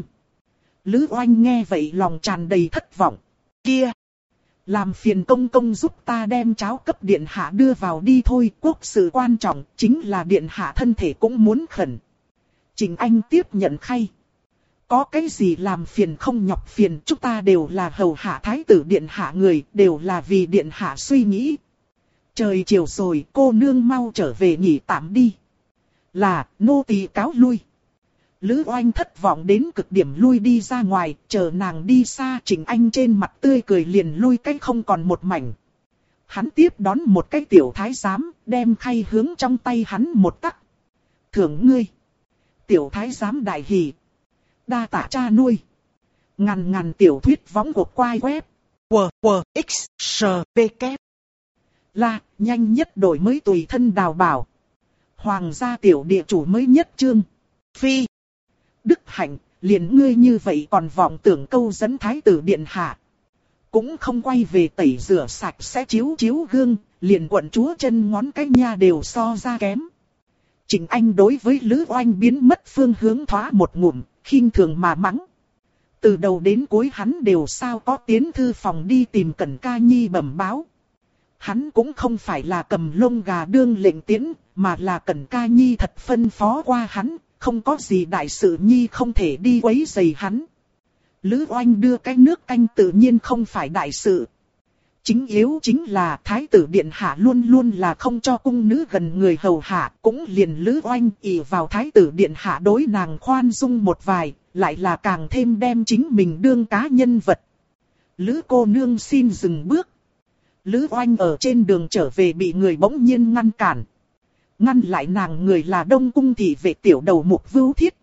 Lữ Oanh nghe vậy lòng tràn đầy thất vọng. Kia! Làm phiền công công giúp ta đem cháo cấp điện hạ đưa vào đi thôi. Quốc sự quan trọng chính là điện hạ thân thể cũng muốn khẩn. Trịnh Anh tiếp nhận khay. Có cái gì làm phiền không nhọc phiền, chúng ta đều là hầu hạ thái tử điện hạ người, đều là vì điện hạ suy nghĩ. Trời chiều rồi, cô nương mau trở về nghỉ tạm đi. Là, nô tỳ cáo lui. Lữ Oanh thất vọng đến cực điểm lui đi ra ngoài, chờ nàng đi xa, Trịnh Anh trên mặt tươi cười liền lui cách không còn một mảnh. Hắn tiếp đón một cái tiểu thái giám, đem khay hướng trong tay hắn một tắc. Thưởng ngươi. Tiểu thái giám đại hỉ. Đa tạ cha nuôi. Ngàn tiểu thuyết võng của quai web. WWXSPK. Là, nhanh nhất đổi mới tùy thân đào bảo. Hoàng gia tiểu địa chủ mới nhất chương. Phi. Đức hạnh, liền ngươi như vậy còn vọng tưởng câu dẫn thái tử điện hạ. Cũng không quay về tẩy rửa sạch sẽ chiếu gương, liền quận chúa chân ngón cái nha đều so ra kém. Trịnh Anh đối với Lữ Oanh biến mất phương hướng thoá một ngụm, khinh thường mà mắng. Từ đầu đến cuối hắn đều sao có tiến thư phòng đi tìm Cẩn Ca Nhi bẩm báo. Hắn cũng không phải là cầm lông gà đương lệnh tiễn, mà là Cẩn Ca Nhi thật phân phó qua hắn, không có gì đại sự Nhi không thể đi quấy rầy hắn. Lữ Oanh đưa cái nước canh tự nhiên không phải đại sự. Chính yếu chính là thái tử điện hạ luôn luôn là không cho cung nữ gần người hầu hạ, cũng liền Lữ Oanh ỷ vào thái tử điện hạ đối nàng khoan dung một vài, lại là càng thêm đem chính mình đương cá nhân vật. Lữ cô nương xin dừng bước. Lữ Oanh ở trên đường trở về bị người bỗng nhiên ngăn cản. Ngăn lại nàng người là Đông cung thị vệ tiểu đầu mục Vưu Thiết.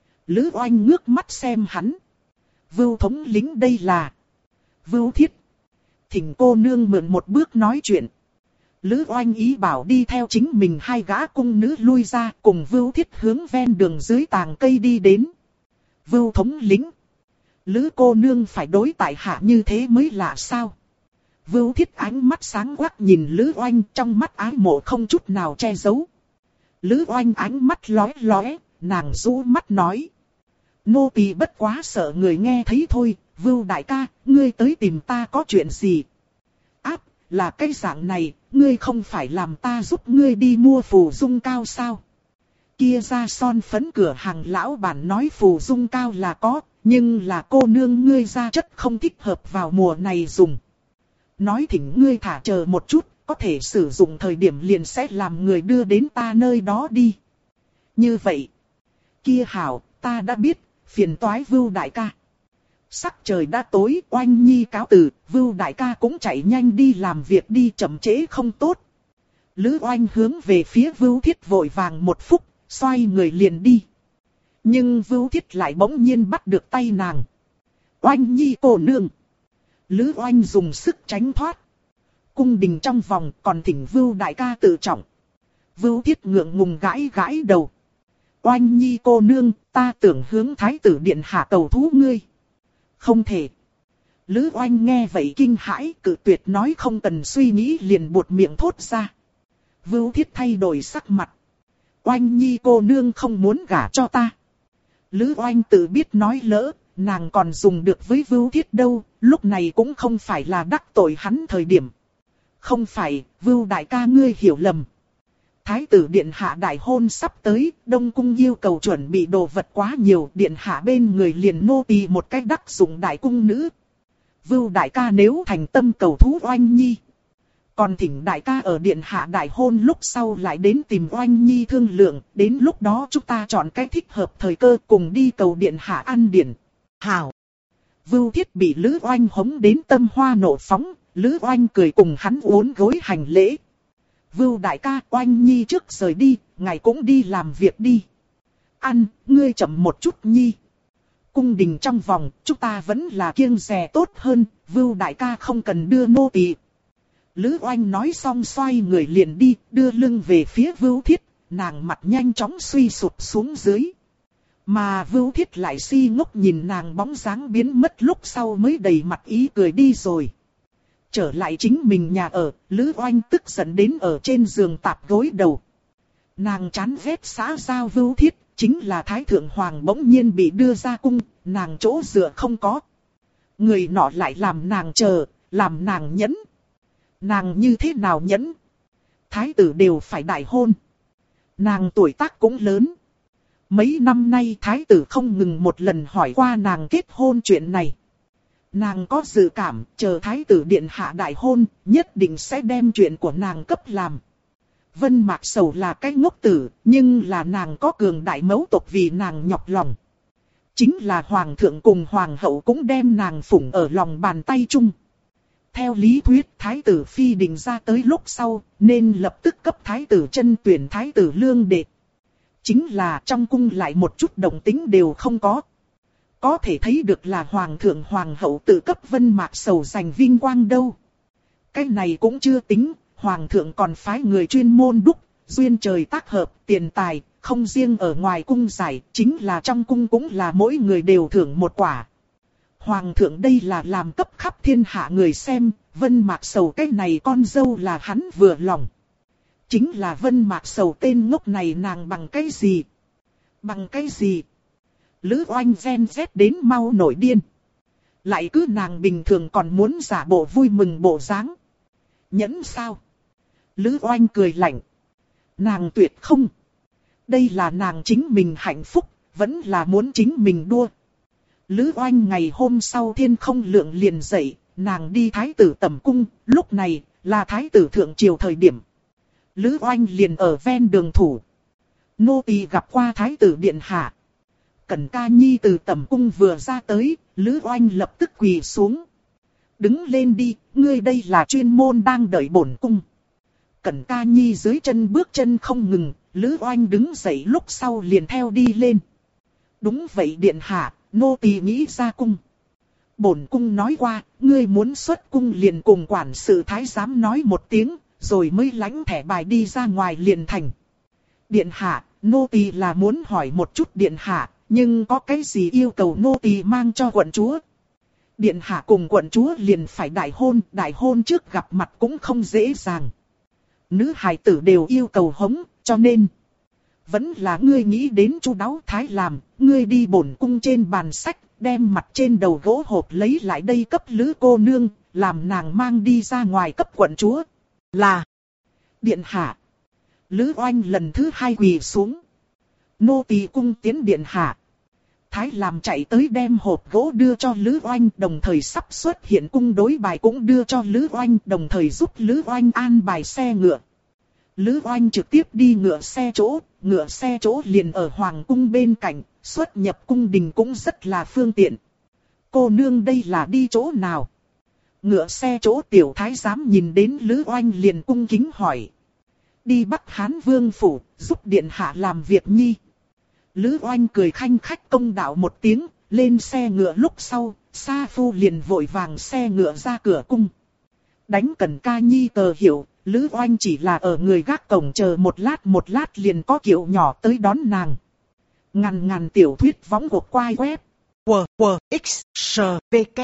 Lữ Oanh ngước mắt xem hắn. Vưu thống lĩnh đây là. Vưu Thiết. Thỉnh cô nương mượn một bước nói chuyện. Lữ Oanh ý bảo đi theo chính mình hai gã cung nữ lui ra cùng Vưu Thiết hướng ven đường dưới tàng cây đi đến. Vưu thống lĩnh. Lữ cô nương phải đối tại hạ như thế mới lạ sao? Vưu Thiết ánh mắt sáng quắc nhìn Lữ Oanh, trong mắt ái mộ không chút nào che giấu. Lữ Oanh ánh mắt lóe lóe, nàng rũ mắt nói. Nô tỳ bất quá sợ người nghe thấy thôi, Vưu đại ca, ngươi tới tìm ta có chuyện gì? Áp, là cái dạng này, ngươi không phải làm ta giúp ngươi đi mua phù dung cao sao? Kia ra son phấn cửa hàng lão bản nói phù dung cao là có, nhưng là cô nương ngươi ra chất không thích hợp vào mùa này dùng. Nói thỉnh ngươi thả chờ một chút, có thể sử dụng thời điểm liền sẽ làm người đưa đến ta nơi đó đi. Như vậy. Kia hảo, ta đã biết, phiền toái Vưu đại ca. Sắc trời đã tối, Oanh Nhi cáo từ, Vưu đại ca cũng chạy nhanh đi làm việc đi, chậm trễ không tốt. Lữ Oanh hướng về phía Vưu Thiết vội vàng một phút, xoay người liền đi. Nhưng Vưu Thiết lại bỗng nhiên bắt được tay nàng. Oanh Nhi cô nương. Lữ Oanh dùng sức tránh thoát. Cung đình trong vòng còn thỉnh Vưu đại ca tự trọng. Vưu Thiết ngượng ngùng gãi gãi đầu. Oanh Nhi cô nương, ta tưởng hướng thái tử điện hạ cầu thú ngươi. Không thể. Lữ Oanh nghe vậy kinh hãi, cự tuyệt nói không cần suy nghĩ liền buột miệng thốt ra. Vưu Thiết thay đổi sắc mặt. Oanh Nhi cô nương không muốn gả cho ta. Lữ Oanh tự biết nói lỡ, nàng còn dùng được với Vưu Thiết đâu, lúc này cũng không phải là đắc tội hắn thời điểm. Không phải, Vưu đại ca ngươi hiểu lầm. Thái tử điện hạ đại hôn sắp tới, Đông Cung yêu cầu chuẩn bị đồ vật quá nhiều, điện hạ bên người liền nô tỳ một cách đắc dụng đại cung nữ. Vưu đại ca nếu thành tâm cầu thú Oanh Nhi, còn thỉnh đại ca ở điện hạ đại hôn lúc sau lại đến tìm Oanh Nhi thương lượng, đến lúc đó chúng ta chọn cái thích hợp thời cơ cùng đi cầu điện hạ ăn điển. Hảo! Vưu Thiết bị Lữ Oanh hống đến tâm hoa nộ phóng, Lữ Oanh cười cùng hắn uốn gối hành lễ. Vưu đại ca, Oanh Nhi trước rời đi, ngài cũng đi làm việc đi. Ăn, ngươi chậm một chút Nhi. Cung đình trong vòng, chúng ta vẫn là kiêng dè tốt hơn, Vưu đại ca không cần đưa nô tỳ. Lữ Oanh nói xong xoay người liền đi, đưa lưng về phía Vưu Thiết, nàng mặt nhanh chóng suy sụp xuống dưới. Mà Vưu Thiết lại si ngốc nhìn nàng bóng dáng biến mất lúc sau mới đầy mặt ý cười đi rồi. Trở lại chính mình nhà ở, Lữ Oanh tức giận đến ở trên giường tạp gối đầu. Nàng chán ghét xã giao Vưu Thiết, chính là Thái Thượng Hoàng bỗng nhiên bị đưa ra cung, nàng chỗ dựa không có. Người nọ lại làm nàng chờ, làm nàng nhẫn. Nàng như thế nào nhẫn? Thái tử đều phải đại hôn. Nàng tuổi tác cũng lớn. Mấy năm nay thái tử không ngừng một lần hỏi qua nàng kết hôn chuyện này. Nàng có dự cảm, chờ thái tử điện hạ đại hôn, nhất định sẽ đem chuyện của nàng cấp làm. Vân Mạc Sầu là cái ngốc tử, nhưng là nàng có cường đại mẫu tộc vì nàng nhọc lòng. Chính là hoàng thượng cùng hoàng hậu cũng đem nàng phụng ở lòng bàn tay chung. Theo lý thuyết thái tử phi định ra tới lúc sau, nên lập tức cấp thái tử chân tuyển thái tử lương đệ. Chính là trong cung lại một chút động tĩnh đều không có. Có thể thấy được là hoàng thượng hoàng hậu tự cấp Vân Mạc Sầu giành vinh quang đâu. Cái này cũng chưa tính, hoàng thượng còn phái người chuyên môn đúc, duyên trời tác hợp, tiền tài, không riêng ở ngoài cung giải, chính là trong cung cũng là mỗi người đều thưởng một quả. Hoàng thượng đây là làm cấp khắp thiên hạ người xem, Vân Mạc Sầu cái này con dâu là hắn vừa lòng. Chính là Vân Mạc Sầu tên ngốc này nàng bằng cái gì? Bằng cái gì? Lữ Oanh ven rét đến mau nổi điên. Lại cứ nàng bình thường còn muốn giả bộ vui mừng bộ dáng. Nhẫn sao? Lữ Oanh cười lạnh. Nàng tuyệt không. Đây là nàng chính mình hạnh phúc, vẫn là muốn chính mình đua. Lữ Oanh ngày hôm sau thiên không lượng liền dậy, nàng đi thái tử tẩm cung, lúc này là thái tử thượng triều thời điểm. Lữ Oanh liền ở ven đường thủ. Nô tỳ gặp qua thái tử điện hạ. Cẩn Ca Nhi từ tẩm cung vừa ra tới, Lữ Oanh lập tức quỳ xuống. Đứng lên đi, ngươi đây là chuyên môn đang đợi bổn cung. Cẩn Ca Nhi dưới chân bước chân không ngừng, Lữ Oanh đứng dậy lúc sau liền theo đi lên. Đúng vậy điện hạ, nô tỳ nghĩ ra cung. Bổn cung nói qua, ngươi muốn xuất cung liền cùng quản sự thái giám nói một tiếng, rồi mới lãnh thẻ bài đi ra ngoài liền thành. Điện hạ, nô tỳ là muốn hỏi một chút điện hạ, nhưng có cái gì yêu cầu nô tỳ mang cho quận chúa? Điện hạ cùng quận chúa liền phải đại hôn trước gặp mặt cũng không dễ dàng. Nữ hài tử đều yêu cầu hống, cho nên vẫn là ngươi nghĩ đến chu đáo thái làm, ngươi đi bổn cung trên bàn sách, đem mặt trên đầu gỗ hộp lấy lại đây cấp Lữ cô nương, làm nàng mang đi ra ngoài cấp quận chúa. Là điện hạ. Lữ Oanh lần thứ hai quỳ xuống. Nô tỳ cung tiến điện hạ. Thái làm chạy tới đem hộp gỗ đưa cho Lữ Oanh, đồng thời sắp xuất hiện cung đối bài cũng đưa cho Lữ Oanh, đồng thời giúp Lữ Oanh an bài xe ngựa. Lữ Oanh trực tiếp đi ngựa xe chỗ liền ở hoàng cung bên cạnh, xuất nhập cung đình cũng rất là phương tiện. Cô nương đây là đi chỗ nào? Ngựa xe chỗ tiểu thái giám nhìn đến Lữ Oanh liền cung kính hỏi. Đi Bắc Hán Vương phủ, giúp điện hạ làm việc nhi. Lữ Oanh cười khanh khách công đạo một tiếng, lên xe ngựa lúc sau, Sa Phu liền vội vàng xe ngựa ra cửa cung. Đánh Cẩn Ca Nhi tờ hiệu, Lữ Oanh chỉ là ở người gác cổng chờ một lát liền có kiệu nhỏ tới đón nàng. Ngàn tiểu thuyết võng của quai web. X, S, V, K.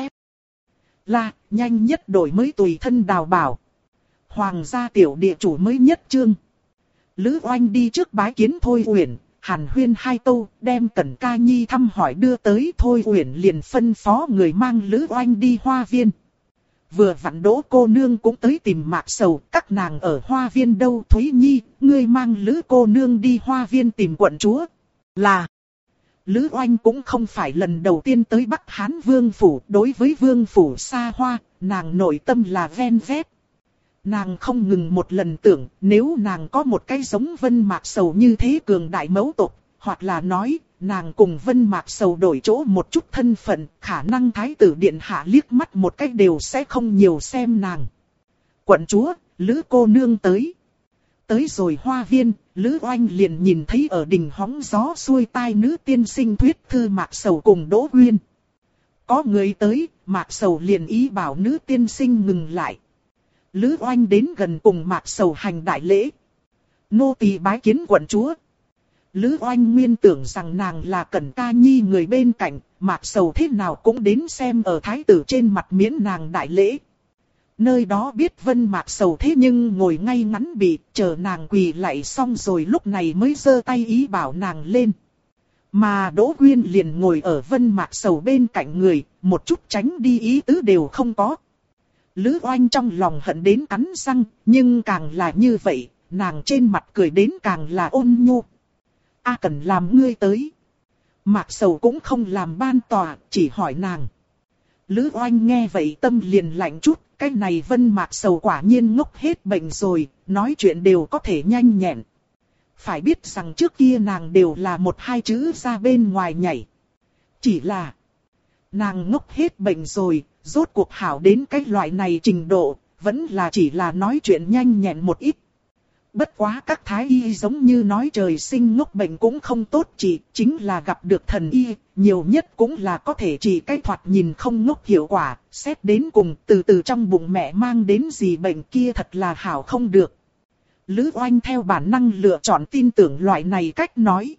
Là, nhanh nhất đổi mới tùy thân đào bảo. Hoàng gia tiểu địa chủ mới nhất chương. Lữ Oanh đi trước bái kiến Thôi Uyển, hàn huyên 2 câu, đem Cẩn Ca Nhi thăm hỏi đưa tới. Thôi Uyển liền phân phó người mang Lữ Oanh đi hoa viên. Vừa vặn Đỗ cô nương cũng tới tìm Mạc Sầu, các nàng ở hoa viên đâu. Thúy Nhi, ngươi mang Lữ cô nương đi hoa viên tìm quận chúa. Là, Lữ Oanh cũng không phải lần đầu tiên tới Bắc Hán Vương Phủ. Đối với Vương Phủ xa hoa, nàng nội tâm là ven vét. Nàng không ngừng một lần tưởng, nếu nàng có một cái giống Vân Mạc Sầu như thế cường đại mẫu tộc, hoặc là nói, nàng cùng Vân Mạc Sầu đổi chỗ một chút thân phận, khả năng thái tử điện hạ liếc mắt một cách đều sẽ không nhiều xem nàng. Quận chúa, Lữ cô nương tới. Tới rồi hoa viên, Lữ Oanh liền nhìn thấy ở đình hóng gió xuôi tai nữ tiên sinh thuyết thư Mạc Sầu cùng Đỗ Uyên. Có người tới, Mạc Sầu liền ý bảo nữ tiên sinh ngừng lại. Lữ Oanh đến gần cùng Mạc Sầu hành đại lễ. Nô tỳ bái kiến quận chúa. Lữ Oanh nguyên tưởng rằng nàng là Cẩn Ca Nhi người bên cạnh, Mạc Sầu thế nào cũng đến xem ở thái tử trên mặt miễn nàng đại lễ. Nơi đó biết Vân Mạc Sầu thế nhưng ngồi ngay ngắn bị, chờ nàng quỳ lạy xong rồi lúc này mới giơ tay ý bảo nàng lên. Mà Đỗ Uyên liền ngồi ở Vân Mạc Sầu bên cạnh người, một chút tránh đi ý tứ đều không có. Lữ Oanh trong lòng hận đến cắn răng, nhưng càng là như vậy, nàng trên mặt cười đến càng là ôn nhu. A cần làm ngươi tới. Mạc Sầu cũng không làm ban tòa, chỉ hỏi nàng. Lữ Oanh nghe vậy tâm liền lạnh chút, cái này Vân Mạc Sầu quả nhiên ngốc hết bệnh rồi, nói chuyện đều có thể nhanh nhẹn. Phải biết rằng trước kia nàng đều là 1-2 chữ ra bên ngoài nhảy. Chỉ là nàng ngốc hết bệnh rồi, rốt cuộc hảo đến cái loại này trình độ, vẫn là chỉ là nói chuyện nhanh nhẹn một ít. Bất quá các thái y giống như nói trời sinh ngốc bệnh cũng không tốt trị, chính là gặp được thần y, nhiều nhất cũng là có thể trị cái thoạt nhìn không ngốc hiệu quả, xét đến cùng từ trong bụng mẹ mang đến gì bệnh kia thật là hảo không được. Lữ Oanh theo bản năng lựa chọn tin tưởng loại này cách nói.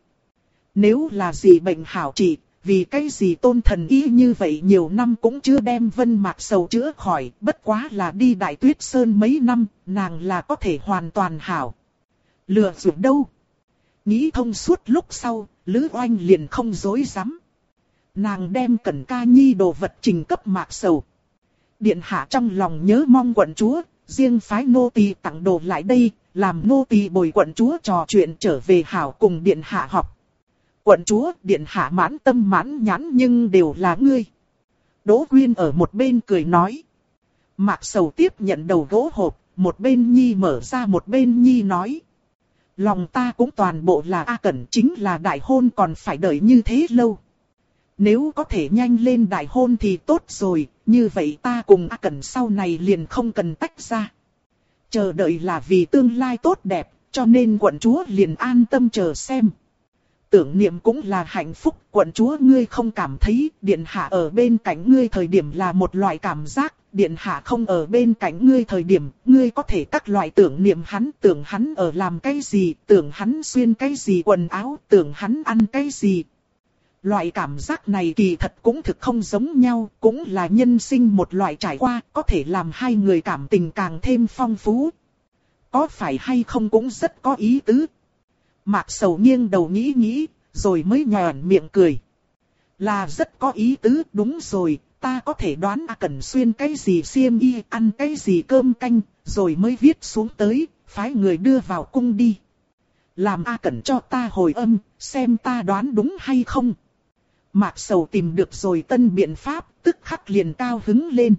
Nếu là gì bệnh hảo trị, vì cái gì tôn thần y như vậy nhiều năm cũng chưa đem Vân Mạc Sầu chữa khỏi, bất quá là đi Đại Tuyết Sơn mấy năm, nàng là có thể hoàn toàn hảo. Lừa dối đâu? Nghĩ thông suốt lúc sau, Lữ Oanh liền không dối dám. Nàng đem Cẩn Ca Nhi đồ vật trình cấp Mạc Sầu. Điện hạ trong lòng nhớ mong quận chúa, riêng phái nô tỳ tặng đồ lại đây, làm nô tỳ bồi quận chúa trò chuyện trở về hảo cùng điện hạ học. Quận chúa, điện hạ mãn tâm mãn nhãn nhưng đều là ngươi. Đỗ Uyên ở một bên cười nói. Mạc Sầu tiếp nhận đầu gỗ hộp, một bên nhi mở ra một bên nhi nói. Lòng ta cũng toàn bộ là A Cẩn, chính là đại hôn còn phải đợi như thế lâu. Nếu có thể nhanh lên đại hôn thì tốt rồi, như vậy ta cùng A Cẩn sau này liền không cần tách ra. Chờ đợi là vì tương lai tốt đẹp, cho nên quận chúa liền an tâm chờ xem. Tưởng niệm cũng là hạnh phúc, quận chúa ngươi không cảm thấy điện hạ ở bên cạnh ngươi thời điểm là một loại cảm giác, điện hạ không ở bên cạnh ngươi thời điểm, ngươi có thể các loại tưởng niệm hắn, tưởng hắn ở làm cái gì, tưởng hắn xuyên cái gì quần áo, tưởng hắn ăn cái gì. Loại cảm giác này kỳ thật cũng thực không giống nhau, cũng là nhân sinh một loại trải qua, có thể làm hai người cảm tình càng thêm phong phú. Có phải hay không cũng rất có ý tứ. Mạc Sầu nghiêng đầu nghĩ nghĩ, rồi mới nhòn miệng cười. Là rất có ý tứ, đúng rồi, ta có thể đoán A Cẩn xuyên cái gì xiêm y, ăn cái gì cơm canh, rồi mới viết xuống tới, phái người đưa vào cung đi. Làm A Cẩn cho ta hồi âm, xem ta đoán đúng hay không. Mạc Sầu tìm được rồi tân biện pháp, tức khắc liền cao hứng lên.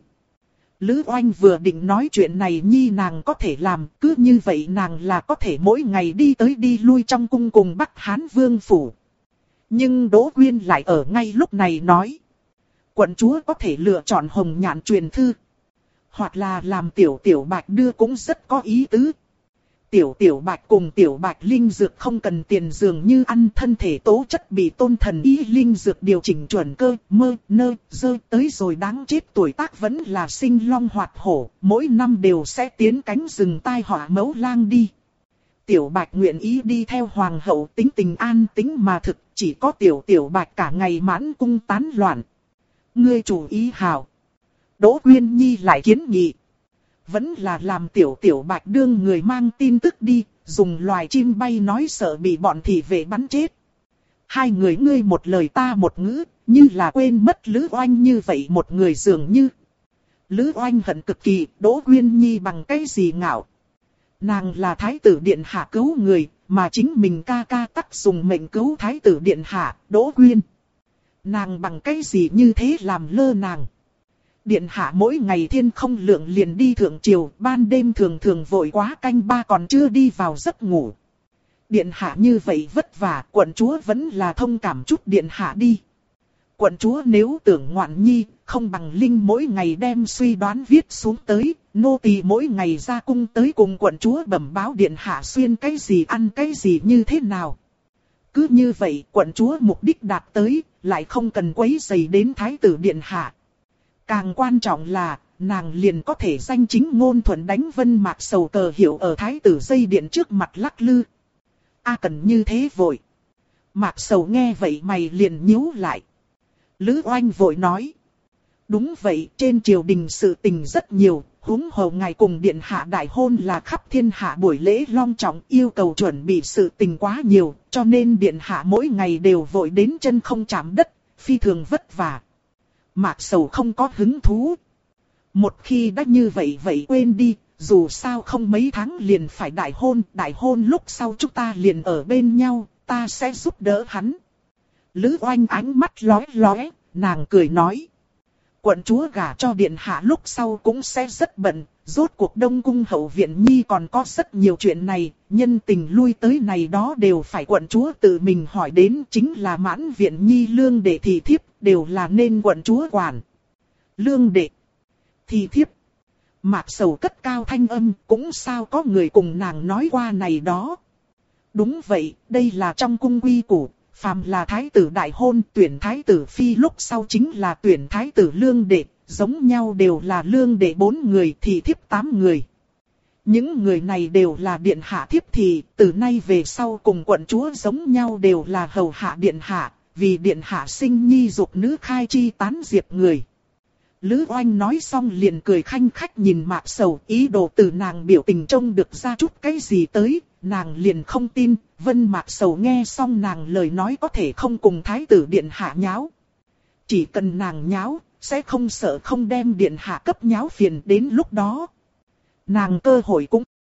Lữ Oanh vừa định nói chuyện này nhi nàng có thể làm, cứ như vậy nàng là có thể mỗi ngày đi tới đi lui trong cung cùng Bắc Hán Vương Phủ. Nhưng Đỗ Uyên lại ở ngay lúc này nói. Quận chúa có thể lựa chọn hồng nhạn truyền thư. Hoặc là làm tiểu bạch đưa cũng rất có ý tứ. Tiểu Bạch cùng Tiểu Bạch linh dược không cần tiền dường như ăn, thân thể tố chất bị Tôn Thần Y linh dược điều chỉnh chuẩn cơ, dơ tới rồi đáng chết, tuổi tác vẫn là sinh long hoạt hổ, mỗi năm đều sẽ tiến cánh rừng tai họa mẫu lang đi. Tiểu Bạch nguyện ý đi theo hoàng hậu, tính tình an tĩnh mà thực, chỉ có Tiểu Bạch cả ngày mãn cung tán loạn. Ngươi chủ ý hảo. Đỗ Quyên Nhi lại kiến nghị. Vẫn là làm Tiểu Bạch đương người mang tin tức đi, dùng loài chim bay nói sợ bị bọn thị vệ bắn chết. Hai người ngươi một lời ta một ngữ, như là quên mất Lữ Oanh như vậy một người dường như. Lữ Oanh hận cực kỳ, Đỗ Quyên Nhi bằng cái gì ngạo. Nàng là thái tử điện hạ cứu người, mà chính mình ca tắc dùng mệnh cứu thái tử điện hạ, Đỗ Quyên. Nàng bằng cái gì như thế làm lơ nàng. Điện hạ mỗi ngày thiên không lượng liền đi thượng triều, ban đêm thường vội quá canh ba còn chưa đi vào giấc ngủ. Điện hạ như vậy vất vả, quận chúa vẫn là thông cảm chút điện hạ đi. Quận chúa nếu tưởng ngoạn nhi, không bằng Linh mỗi ngày đem suy đoán viết xuống tới, nô tỳ mỗi ngày ra cung tới cùng quận chúa bẩm báo điện hạ xuyên cái gì ăn cái gì như thế nào. Cứ như vậy quận chúa mục đích đạt tới, lại không cần quấy rầy đến thái tử điện hạ. Càng quan trọng là, nàng liền có thể danh chính ngôn thuận đánh Vân Mạc Sầu cờ hiệu ở thái tử dây điện trước mặt lắc lư. Cần như thế vội. Mạc Sầu nghe vậy mày liền nhíu lại. Lữ Oanh vội nói. Đúng vậy, trên triều đình sự tình rất nhiều, huống hồ ngài cùng điện hạ đại hôn là khắp thiên hạ buổi lễ long trọng, yêu cầu chuẩn bị sự tình quá nhiều, cho nên điện hạ mỗi ngày đều vội đến chân không chạm đất, phi thường vất vả. Mạc Sầu không có hứng thú. Một khi đã như vậy quên đi, dù sao không mấy tháng liền phải đại hôn lúc sau chúng ta liền ở bên nhau, ta sẽ giúp đỡ hắn. Lữ Oanh ánh mắt lóe, nàng cười nói. Quận chúa gả cho điện hạ lúc sau cũng sẽ rất bận, rốt cuộc Đông Cung hậu viện nhi còn có rất nhiều chuyện này, nhân tình lui tới này đó đều phải quận chúa tự mình hỏi đến, chính là mãn viện nhi lương đệ thị thiếp, đều là nên quận chúa quản. Lương đệ, thị thiếp. Mạc Sầu cất cao thanh âm, cũng sao có người cùng nàng nói qua này đó. Đúng vậy, đây là trong cung quy củ. Phàm là thái tử đại hôn, tuyển thái tử phi lúc sau chính là tuyển thái tử lương đệ, giống nhau đều là lương đệ 4 người thì thiếp 8 người. Những người này đều là điện hạ thiếp thì, từ nay về sau cùng quận chúa giống nhau đều là hầu hạ điện hạ, vì điện hạ sinh nhi dục nữ khai chi tán diệt người. Lữ Oanh nói xong liền cười khanh khách nhìn Mạc Sầu, ý đồ từ nàng biểu tình trông được ra chút cái gì tới. Nàng liền không tin, Vân Mạc Sầu nghe xong nàng lời nói có thể không cùng thái tử điện hạ nháo. Chỉ cần nàng nháo, sẽ không sợ không đem điện hạ cấp nháo phiền, đến lúc đó. Nàng cơ hội cũng